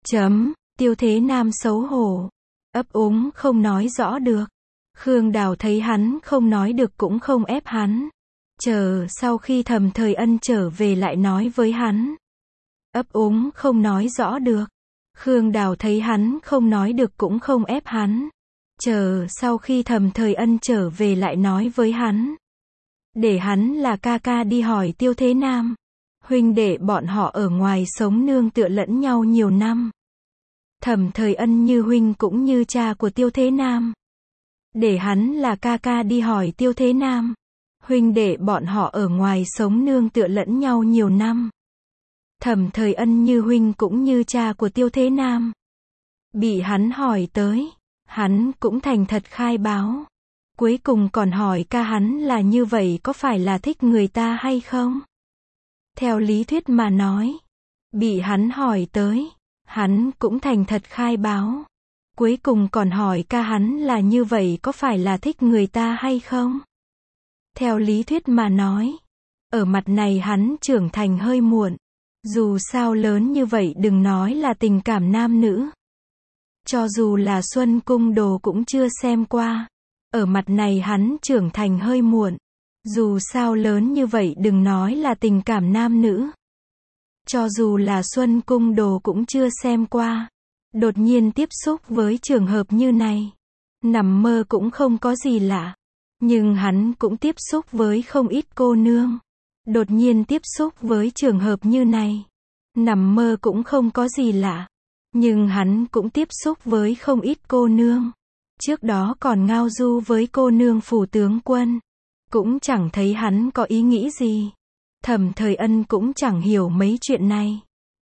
Tiêu Thế Nam xấu hổ. Ấp úng không nói rõ được. Khương Đào thấy hắn không nói được cũng không ép hắn. Chờ sau khi Thẩm Thời Ân trở về lại nói với hắn. Ấp úng không nói rõ được. Khương Đào thấy hắn không nói được cũng không ép hắn. Chờ sau khi Thẩm Thời Ân trở về lại nói với hắn. Để hắn là ca ca đi hỏi Tiêu Thế Nam. Huynh đệ bọn họ ở ngoài sống nương tựa lẫn nhau nhiều năm. Thẩm Thời Ân như huynh cũng như cha của Tiêu Thế Nam. Để hắn là ca ca đi hỏi Tiêu Thế Nam. Huynh đệ bọn họ ở ngoài sống nương tựa lẫn nhau nhiều năm. Thẩm Thời Ân như huynh cũng như cha của Tiêu Thế Nam. Bị hắn hỏi tới. Hắn cũng thành thật khai báo. Cuối cùng còn hỏi ca hắn là như vậy có phải là thích người ta hay không? Theo lý thuyết mà nói. Bị hắn hỏi tới. Hắn cũng thành thật khai báo. Cuối cùng còn hỏi ca hắn là như vậy có phải là thích người ta hay không? Theo lý thuyết mà nói. Ở mặt này hắn trưởng thành hơi muộn. Dù sao lớn như vậy đừng nói là tình cảm nam nữ. Cho dù là Xuân Cung Đồ cũng chưa xem qua. Ở mặt này hắn trưởng thành hơi muộn. Dù sao lớn như vậy đừng nói là tình cảm nam nữ. Cho dù là Xuân Cung Đồ cũng chưa xem qua. Đột nhiên tiếp xúc với trường hợp như này. Nằm mơ cũng không có gì lạ. Nhưng hắn cũng tiếp xúc với không ít cô nương. Đột nhiên tiếp xúc với trường hợp như này. Nằm mơ cũng không có gì lạ. Nhưng hắn cũng tiếp xúc với không ít cô nương. Trước đó còn ngao du với cô nương phủ tướng quân. Cũng chẳng thấy hắn có ý nghĩ gì. Thẩm Thời Ân cũng chẳng hiểu mấy chuyện này.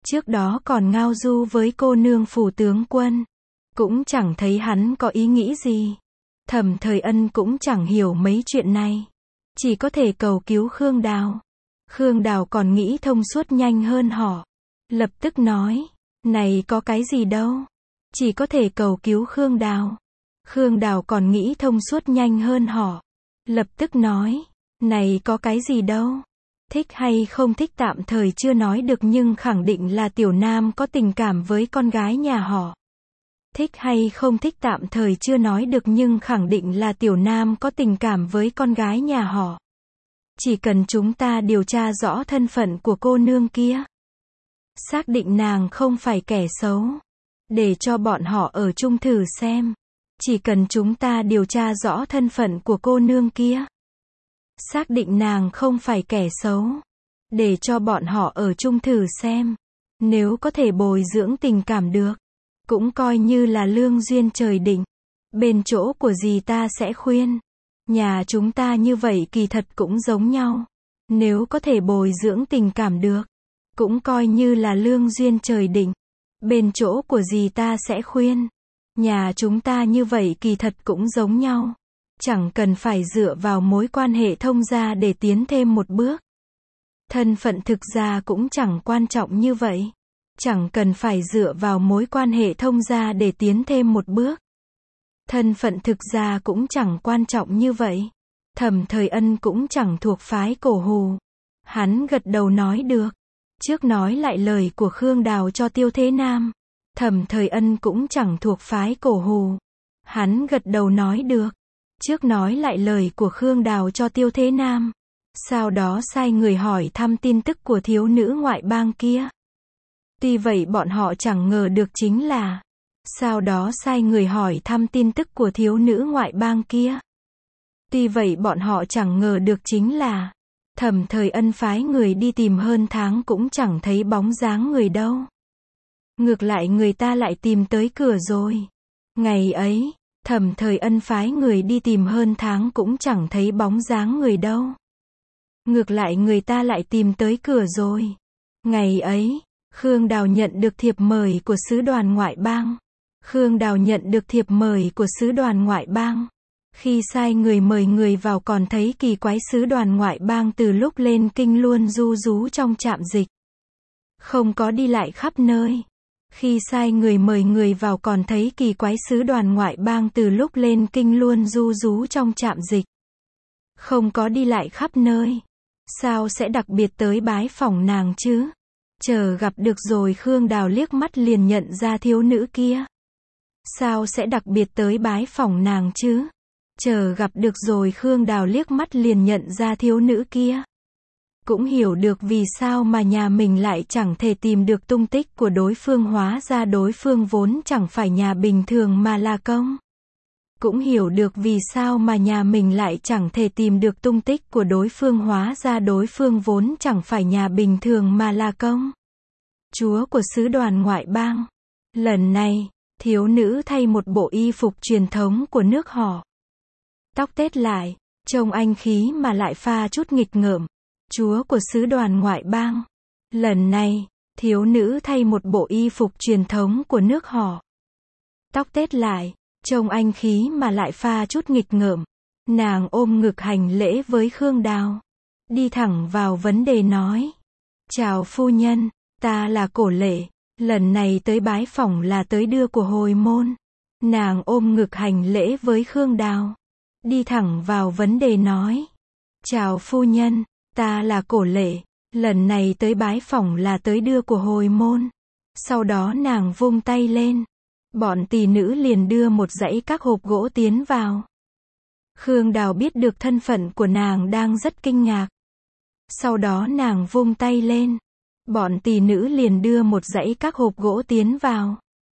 Trước đó còn ngao du với cô nương phủ tướng quân. Cũng chẳng thấy hắn có ý nghĩ gì. Thẩm Thời Ân cũng chẳng hiểu mấy chuyện này. Chỉ có thể cầu cứu Khương Đào. Khương Đào còn nghĩ thông suốt nhanh hơn họ. Lập tức nói, này có cái gì đâu. Chỉ có thể cầu cứu Khương Đào. Khương Đào còn nghĩ thông suốt nhanh hơn họ. Lập tức nói, này có cái gì đâu. Thích hay không thích tạm thời chưa nói được nhưng khẳng định là Tiểu Nam có tình cảm với con gái nhà họ. Thích hay không thích tạm thời chưa nói được nhưng khẳng định là Tiểu Nam có tình cảm với con gái nhà họ. Chỉ cần chúng ta điều tra rõ thân phận của cô nương kia. Xác định nàng không phải kẻ xấu. Để cho bọn họ ở chung thử xem. Chỉ cần chúng ta điều tra rõ thân phận của cô nương kia. Xác định nàng không phải kẻ xấu. Để cho bọn họ ở chung thử xem. Nếu có thể bồi dưỡng tình cảm được. Cũng coi như là lương duyên trời định. Bên chỗ của dì ta sẽ khuyên. Nhà chúng ta như vậy kỳ thật cũng giống nhau. Nếu có thể bồi dưỡng tình cảm được. Cũng coi như là lương duyên trời định. Bên chỗ của dì ta sẽ khuyên. Nhà chúng ta như vậy kỳ thật cũng giống nhau. Chẳng cần phải dựa vào mối quan hệ thông gia để tiến thêm một bước. Thân phận thực gia cũng chẳng quan trọng như vậy. Chẳng cần phải dựa vào mối quan hệ thông gia để tiến thêm một bước. Thân phận thực gia cũng chẳng quan trọng như vậy. Thẩm Thời Ân cũng chẳng thuộc phái Cổ Hù. Hắn gật đầu nói được. Trước nói lại lời của Khương Đào cho Tiêu Thế Nam. Thẩm Thời Ân cũng chẳng thuộc phái Cổ Hù. Hắn gật đầu nói được. Trước nói lại lời của Khương Đào cho Tiêu Thế Nam. Sau đó sai người hỏi thăm tin tức của thiếu nữ ngoại bang kia. Tuy vậy bọn họ chẳng ngờ được chính là. Sau đó sai người hỏi thăm tin tức của thiếu nữ ngoại bang kia. Tuy vậy bọn họ chẳng ngờ được chính là. Thẩm Thời Ân phái người đi tìm hơn tháng cũng chẳng thấy bóng dáng người đâu. Ngược lại người ta lại tìm tới cửa rồi. Ngày ấy, Thẩm Thời Ân phái người đi tìm hơn tháng cũng chẳng thấy bóng dáng người đâu. Ngược lại người ta lại tìm tới cửa rồi. Ngày ấy, Khương Đào nhận được thiệp mời của sứ đoàn ngoại bang. Khương Đào nhận được thiệp mời của sứ đoàn ngoại bang. Khi sai người mời người vào còn thấy kỳ quái sứ đoàn ngoại bang từ lúc lên kinh luôn ru rú trong trạm dịch. Không có đi lại khắp nơi. Khi sai người mời người vào còn thấy kỳ quái sứ đoàn ngoại bang từ lúc lên kinh luôn ru rú trong trạm dịch. Không có đi lại khắp nơi. Sao sẽ đặc biệt tới bái phỏng nàng chứ? Chờ gặp được rồi Khương Đào liếc mắt liền nhận ra thiếu nữ kia. Sao sẽ đặc biệt tới bái phỏng nàng chứ? Chờ gặp được rồi Khương Đào liếc mắt liền nhận ra thiếu nữ kia. Cũng hiểu được vì sao mà nhà mình lại chẳng thể tìm được tung tích của đối phương, hóa ra đối phương vốn chẳng phải nhà bình thường mà là công. Cũng hiểu được vì sao mà nhà mình lại chẳng thể tìm được tung tích của đối phương, hóa ra đối phương vốn chẳng phải nhà bình thường mà là công chúa của sứ đoàn ngoại bang. Lần này, thiếu nữ thay một bộ y phục truyền thống của nước họ. Tóc tết lại, trông anh khí mà lại pha chút nghịch ngợm. Chúa của sứ đoàn ngoại bang. Lần này, thiếu nữ thay một bộ y phục truyền thống của nước họ. Tóc tết lại, trông anh khí mà lại pha chút nghịch ngợm. Nàng ôm ngực hành lễ với Khương Đào. Đi thẳng vào vấn đề nói. Chào phu nhân, ta là Cổ Lệ. Lần này tới bái phỏng là tới đưa của hồi môn. Nàng ôm ngực hành lễ với Khương Đào. Đi thẳng vào vấn đề nói. Chào phu nhân, ta là Cổ Lệ. Lần này tới bái phỏng là tới đưa của hồi môn. Sau đó nàng vung tay lên. Bọn tỷ nữ liền đưa một dãy các hộp gỗ tiến vào. Khương Đào biết được thân phận của nàng đang rất kinh ngạc. Sau đó nàng vung tay lên. Bọn tỷ nữ liền đưa một dãy các hộp gỗ tiến vào.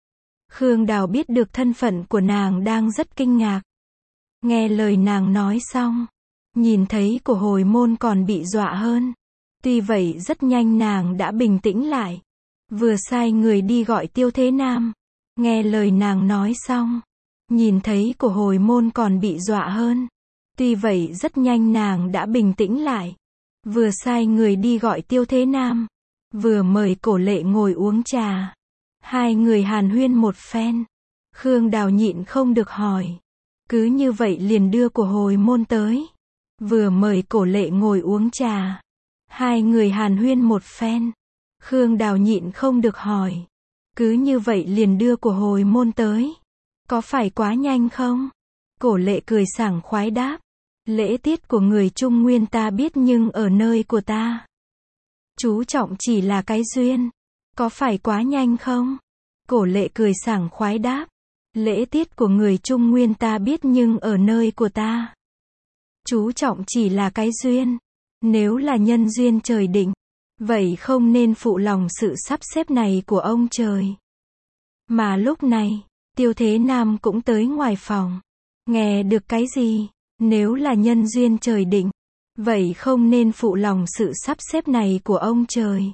Khương Đào biết được thân phận của nàng đang rất kinh ngạc. Nghe lời nàng nói xong. Nhìn thấy của hồi môn còn bị dọa hơn. Tuy vậy rất nhanh nàng đã bình tĩnh lại. Vừa sai người đi gọi Tiêu Thế Nam. Nghe lời nàng nói xong. Nhìn thấy của hồi môn còn bị dọa hơn. Tuy vậy rất nhanh nàng đã bình tĩnh lại. Vừa sai người đi gọi Tiêu Thế Nam. vừa mời Cổ Lệ ngồi uống trà. Hai người hàn huyên một phen. Khương Đào nhịn không được hỏi. Cứ như vậy liền đưa của hồi môn tới. Vừa mời Cổ Lệ ngồi uống trà. Hai người hàn huyên một phen. Khương Đào nhịn không được hỏi. Cứ như vậy liền đưa của hồi môn tới. Có phải quá nhanh không? Cổ Lệ cười sảng khoái đáp. Lễ tiết của người Trung Nguyên ta biết nhưng ở nơi của ta chú trọng chỉ là cái duyên. Có phải quá nhanh không? Cổ Lệ cười sảng khoái đáp. Lễ tiết của người Trung Nguyên ta biết nhưng ở nơi của ta chú trọng chỉ là cái duyên. Nếu là nhân duyên trời định, vậy không nên phụ lòng sự sắp xếp này của ông trời. Mà lúc này, Tiêu Thế Nam cũng tới ngoài phòng. Nghe được cái gì? Nếu là nhân duyên trời định, vậy không nên phụ lòng sự sắp xếp này của ông trời.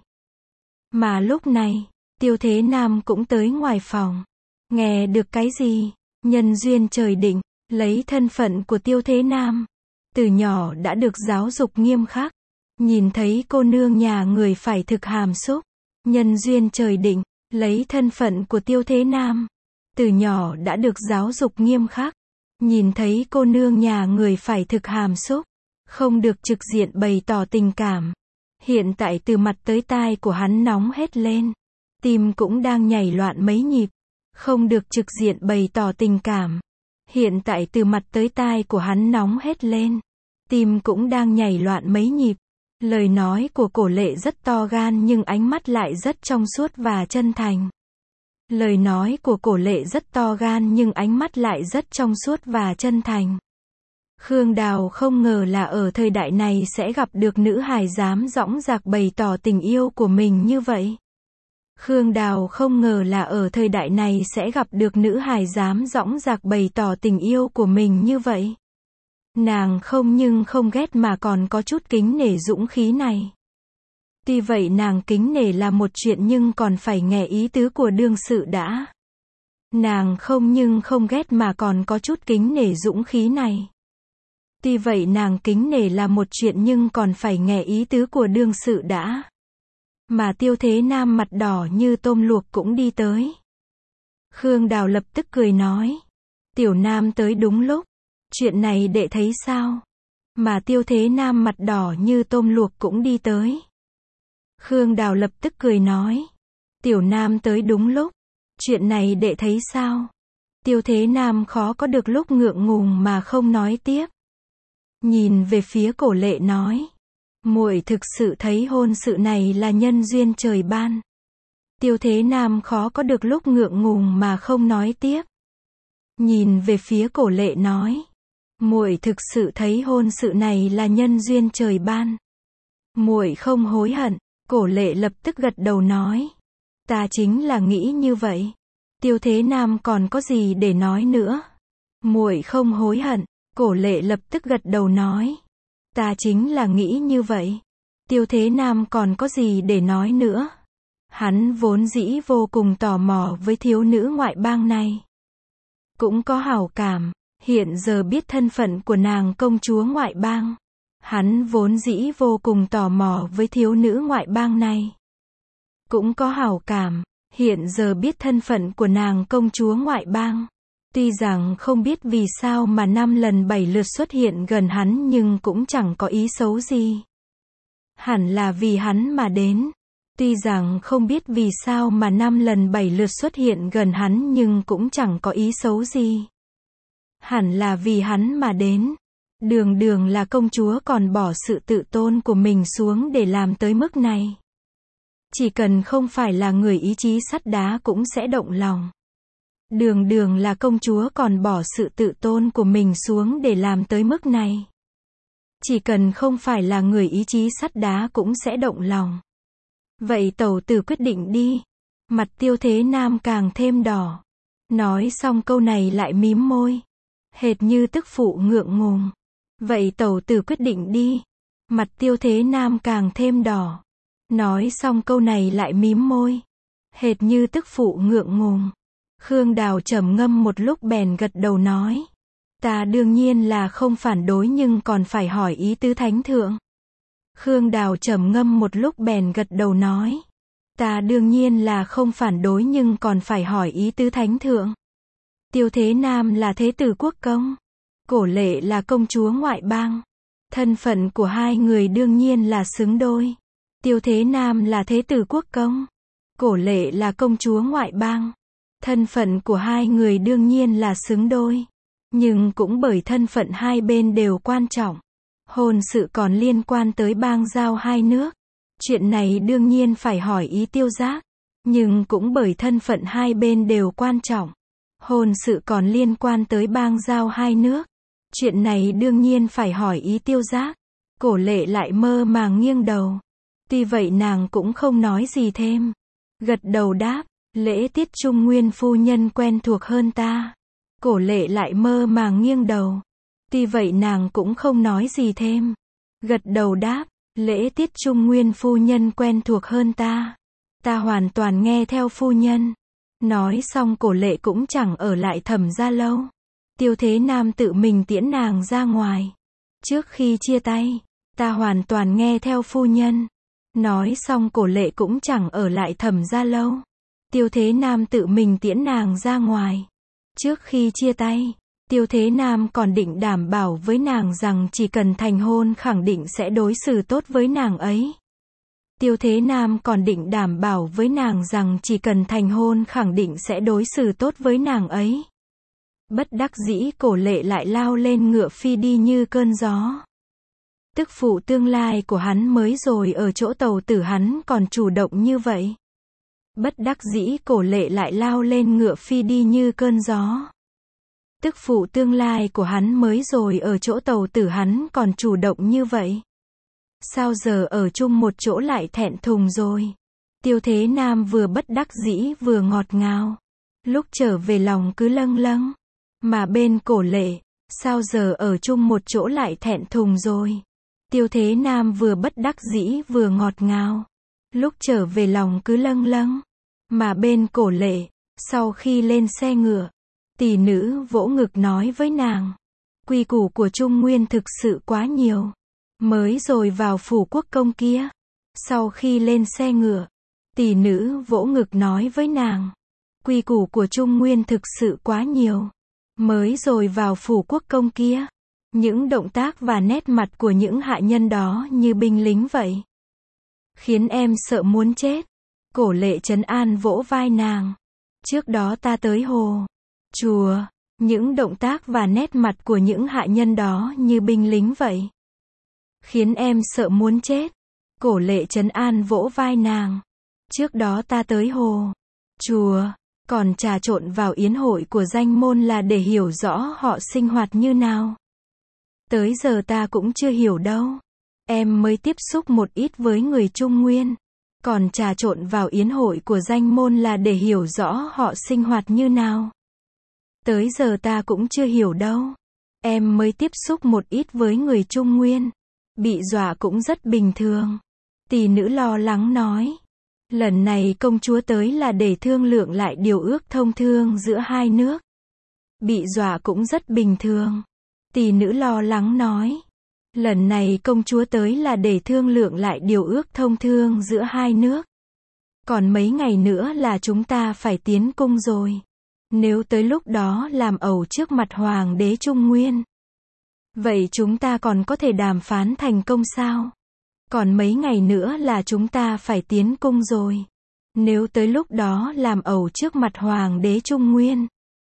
Mà lúc này, Tiêu Thế Nam cũng tới ngoài phòng. Nghe được cái gì? Nhân duyên trời định, lấy thân phận của Tiêu Thế Nam. Từ nhỏ đã được giáo dục nghiêm khắc. Nhìn thấy cô nương nhà người phải thực hàm xúc. Nhân duyên trời định, lấy thân phận của Tiêu Thế Nam. Từ nhỏ đã được giáo dục nghiêm khắc. Nhìn thấy cô nương nhà người phải thực hàm xúc. Không được trực diện bày tỏ tình cảm. Hiện tại từ mặt tới tai của hắn nóng hết lên. Tim cũng đang nhảy loạn mấy nhịp. Không được trực diện bày tỏ tình cảm. Hiện tại từ mặt tới tai của hắn nóng hết lên. Tim cũng đang nhảy loạn mấy nhịp. Lời nói của Cổ Lệ rất to gan nhưng ánh mắt lại rất trong suốt và chân thành. Lời nói của Cổ Lệ rất to gan nhưng ánh mắt lại rất trong suốt và chân thành. Khương Đào không ngờ là ở thời đại này sẽ gặp được nữ hài dám dõng dạc bày tỏ tình yêu của mình như vậy. Khương Đào không ngờ là ở thời đại này sẽ gặp được nữ hài dám dõng dạc bày tỏ tình yêu của mình như vậy. Nàng không nhưng không ghét mà còn có chút kính nể dũng khí này. Tuy vậy nàng kính nể là một chuyện nhưng còn phải nghe ý tứ của đương sự đã. Nàng không nhưng không ghét mà còn có chút kính nể dũng khí này. Tuy vậy nàng kính nể là một chuyện nhưng còn phải nghe ý tứ của đương sự đã. Mà Tiêu Thế Nam mặt đỏ như tôm luộc cũng đi tới. Khương Đào lập tức cười nói. Tiểu Nam tới đúng lúc. Chuyện này đệ thấy sao? Mà Tiêu Thế Nam mặt đỏ như tôm luộc cũng đi tới. Khương Đào lập tức cười nói. Tiểu Nam tới đúng lúc. Chuyện này đệ thấy sao? Tiêu Thế Nam khó có được lúc ngượng ngùng mà không nói tiếp. Nhìn về phía Cổ Lệ nói. Muội thực sự thấy hôn sự này là nhân duyên trời ban. Tiêu Thế Nam khó có được lúc ngượng ngùng mà không nói tiếp. Nhìn về phía Cổ Lệ nói. Muội thực sự thấy hôn sự này là nhân duyên trời ban. Muội không hối hận. Cổ Lệ lập tức gật đầu nói. Ta chính là nghĩ như vậy. Tiêu Thế Nam còn có gì để nói nữa? Muội không hối hận. Cổ Lệ lập tức gật đầu nói. Ta chính là nghĩ như vậy. Tiêu Thế Nam còn có gì để nói nữa? Hắn vốn dĩ vô cùng tò mò với thiếu nữ ngoại bang này. Cũng có hảo cảm. Hiện giờ biết thân phận của nàng công chúa ngoại bang. Hắn vốn dĩ vô cùng tò mò với thiếu nữ ngoại bang này. Cũng có hảo cảm. Hiện giờ biết thân phận của nàng công chúa ngoại bang. Tuy rằng không biết vì sao mà 5 lần 7 lượt xuất hiện gần hắn nhưng cũng chẳng có ý xấu gì. Hẳn là vì hắn mà đến. Tuy rằng không biết vì sao mà 5 lần 7 lượt xuất hiện gần hắn nhưng cũng chẳng có ý xấu gì. Hẳn là vì hắn mà đến. Đường đường là công chúa còn bỏ sự tự tôn của mình xuống để làm tới mức này. Chỉ cần không phải là người ý chí sắt đá cũng sẽ động lòng. Đường đường là công chúa còn bỏ sự tự tôn của mình xuống để làm tới mức này. Chỉ cần không phải là người ý chí sắt đá cũng sẽ động lòng. Vậy tẩu tử quyết định đi. Mặt Tiêu Thế Nam càng thêm đỏ. Nói xong câu này lại mím môi. Hệt như tức phụ ngượng ngùng. Vậy tẩu tử quyết định đi. Mặt Tiêu Thế Nam càng thêm đỏ. Nói xong câu này lại mím môi. Hệt như tức phụ ngượng ngùng. Khương Đào trầm ngâm một lúc bèn gật đầu nói. Ta đương nhiên là không phản đối nhưng còn phải hỏi ý tứ thánh thượng. Khương Đào trầm ngâm một lúc bèn gật đầu nói. Ta đương nhiên là không phản đối nhưng còn phải hỏi ý tứ thánh thượng. Tiêu Thế Nam là thế tử quốc công. Cổ Lệ là công chúa ngoại bang. Thân phận của hai người đương nhiên là xứng đôi. Tiêu Thế Nam là thế tử quốc công. Cổ Lệ là công chúa ngoại bang. Thân phận của hai người đương nhiên là xứng đôi. Nhưng cũng bởi thân phận hai bên đều quan trọng. Hôn sự còn liên quan tới bang giao hai nước. Chuyện này đương nhiên phải hỏi ý Tiêu Giác. Nhưng cũng bởi thân phận hai bên đều quan trọng. Hôn sự còn liên quan tới bang giao hai nước. Chuyện này đương nhiên phải hỏi ý Tiêu Giác. Cổ Lệ lại mơ màng nghiêng đầu. Tuy vậy nàng cũng không nói gì thêm. Gật đầu đáp, lễ tiết Trung Nguyên phu nhân quen thuộc hơn ta. Cổ Lệ lại mơ màng nghiêng đầu. Tuy vậy nàng cũng không nói gì thêm. Gật đầu đáp, lễ tiết Trung Nguyên phu nhân quen thuộc hơn ta. Ta hoàn toàn nghe theo phu nhân. Nói xong Cổ Lệ cũng chẳng ở lại Thẩm gia lâu. Tiêu Thế Nam tự mình tiễn nàng ra ngoài. Trước khi chia tay, ta hoàn toàn nghe theo phu nhân. Nói xong Cổ Lệ cũng chẳng ở lại Thẩm gia lâu. Tiêu Thế Nam tự mình tiễn nàng ra ngoài. Trước khi chia tay, Tiêu Thế Nam còn định đảm bảo với nàng rằng chỉ cần thành hôn khẳng định sẽ đối xử tốt với nàng ấy. Tiêu Thế Nam còn định đảm bảo với nàng rằng chỉ cần thành hôn khẳng định sẽ đối xử tốt với nàng ấy. Bất đắc dĩ Cổ Lệ lại lao lên ngựa phi đi như cơn gió. Tức phụ tương lai của hắn mới rồi ở chỗ tàu tử hắn còn chủ động như vậy. Bất đắc dĩ Cổ Lệ lại lao lên ngựa phi đi như cơn gió. Tức phụ tương lai của hắn mới rồi ở chỗ tàu tử hắn còn chủ động như vậy. Sao giờ ở chung một chỗ lại thẹn thùng rồi? Tiêu Thế Nam vừa bất đắc dĩ vừa ngọt ngào. Lúc trở về lòng cứ lâng lâng. Mà bên Cổ Lệ, sao giờ ở chung một chỗ lại thẹn thùng rồi? Tiêu Thế Nam vừa bất đắc dĩ vừa ngọt ngào. Lúc trở về lòng cứ lâng lâng. Mà bên Cổ Lệ, sau khi lên xe ngựa, tỷ nữ vỗ ngực nói với nàng. Quy củ của Trung Nguyên thực sự quá nhiều. Mới rồi vào phủ quốc công kia. Sau khi lên xe ngựa, tỷ nữ vỗ ngực nói với nàng. Quy củ của Trung Nguyên thực sự quá nhiều. Mới rồi vào phủ quốc công kia. Những động tác và nét mặt của những hạ nhân đó như binh lính vậy. Khiến em sợ muốn chết. Cổ Lệ trấn an vỗ vai nàng. Trước đó ta tới hồ chùa. Những động tác và nét mặt của những hạ nhân đó như binh lính vậy. Khiến em sợ muốn chết. Cổ Lệ trấn an vỗ vai nàng. Trước đó ta tới hồ chùa. Còn trà trộn vào yến hội của danh môn là để hiểu rõ họ sinh hoạt như nào. Tới giờ ta cũng chưa hiểu đâu. Em mới tiếp xúc một ít với người Trung Nguyên. Còn trà trộn vào yến hội của danh môn là để hiểu rõ họ sinh hoạt như nào. Tới giờ ta cũng chưa hiểu đâu. Em mới tiếp xúc một ít với người Trung Nguyên. Bị dọa cũng rất bình thường. Tỷ nữ lo lắng nói. Lần này công chúa tới là để thương lượng lại điều ước thông thương giữa hai nước. Bị dọa cũng rất bình thường. Tỷ nữ lo lắng nói. Lần này công chúa tới là để thương lượng lại điều ước thông thương giữa hai nước. Còn mấy ngày nữa là chúng ta phải tiến cung rồi. Nếu tới lúc đó làm ẩu trước mặt Hoàng đế Trung Nguyên. Vậy chúng ta còn có thể đàm phán thành công sao? Còn mấy ngày nữa là chúng ta phải tiến cung rồi. Nếu tới lúc đó làm ẩu trước mặt Hoàng đế Trung Nguyên.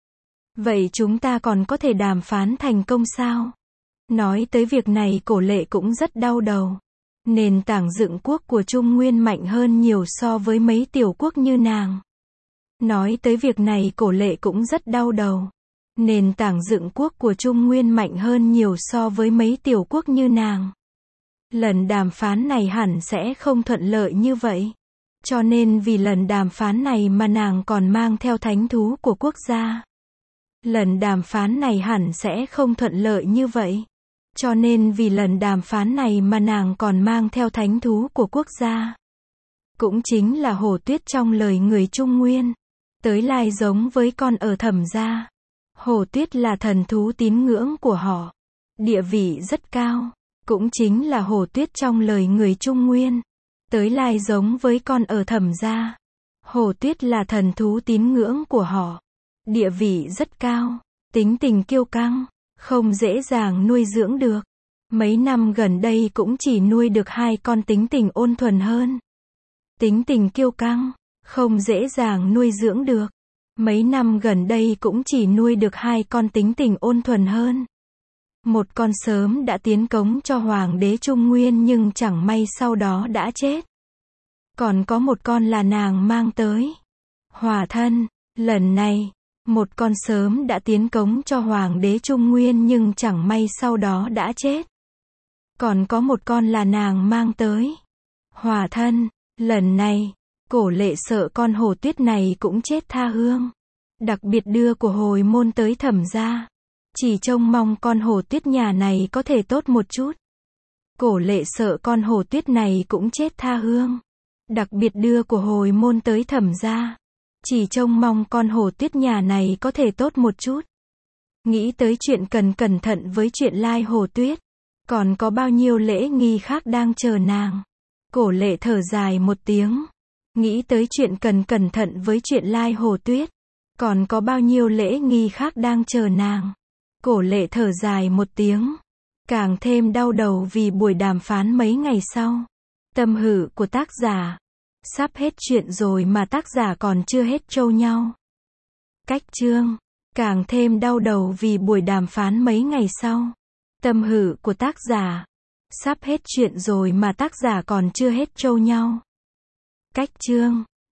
Vậy chúng ta còn có thể đàm phán thành công sao? Nói tới việc này Cổ Lệ cũng rất đau đầu. Nền tảng dựng quốc của Trung Nguyên mạnh hơn nhiều so với mấy tiểu quốc như nàng. Nói tới việc này Cổ Lệ cũng rất đau đầu. Nền tảng dựng quốc của Trung Nguyên mạnh hơn nhiều so với mấy tiểu quốc như nàng. Lần đàm phán này hẳn sẽ không thuận lợi như vậy. Cho nên vì lần đàm phán này mà nàng còn mang theo thánh thú của quốc gia. Lần đàm phán này hẳn sẽ không thuận lợi như vậy. Cho nên vì lần đàm phán này mà nàng còn mang theo thánh thú của quốc gia. Cũng chính là hổ tuyết trong lời người Trung Nguyên. Tới lai giống với con ở Thẩm gia. Hổ tuyết là thần thú tín ngưỡng của họ. Địa vị rất cao. Cũng chính là hổ tuyết trong lời người Trung Nguyên. tới lai giống với con ở Thẩm gia. Hổ Tuyết là thần thú tín ngưỡng của họ. Địa vị rất cao, tính tình kiêu căng, không dễ dàng nuôi dưỡng được. Mấy năm gần đây cũng chỉ nuôi được 2 con tính tình ôn thuần hơn. Tính tình kiêu căng, không dễ dàng nuôi dưỡng được. Mấy năm gần đây cũng chỉ nuôi được 2 con tính tình ôn thuần hơn. Một con sớm đã tiến cống cho Hoàng đế Trung Nguyên nhưng chẳng may sau đó đã chết. Còn có một con là nàng mang tới. Hòa thân, lần này, một con sớm đã tiến cống cho Hoàng đế Trung Nguyên nhưng chẳng may sau đó đã chết. Còn có một con là nàng mang tới. Hòa thân, lần này, Cổ Lệ sợ con Hổ Tuyết này cũng chết tha hương. Đặc biệt đưa của hồi môn tới Thẩm gia. Chỉ trông mong con Hổ Tuyết nhà này có thể tốt một chút. Cổ Lệ sợ con Hổ Tuyết này cũng chết tha hương. Đặc biệt đưa của hồi môn tới Thẩm gia. Chỉ trông mong con Hổ Tuyết nhà này có thể tốt một chút. Nghĩ tới chuyện cần cẩn thận với chuyện lai Hổ Tuyết. Còn có bao nhiêu lễ nghi khác đang chờ nàng. Cổ Lệ thở dài một tiếng. Nghĩ tới chuyện cần cẩn thận với chuyện lai Hổ Tuyết. Còn có bao nhiêu lễ nghi khác đang chờ nàng. Cổ Lệ thở dài một tiếng. Càng thêm đau đầu vì buổi đàm phán mấy ngày sau. Tâm hự của tác giả. Sắp hết chuyện rồi mà tác giả còn chưa hết trâu nhau. Cách chương. Càng thêm đau đầu vì buổi đàm phán mấy ngày sau. Tâm hự của tác giả. Sắp hết chuyện rồi mà tác giả còn chưa hết trâu nhau. Cách chương.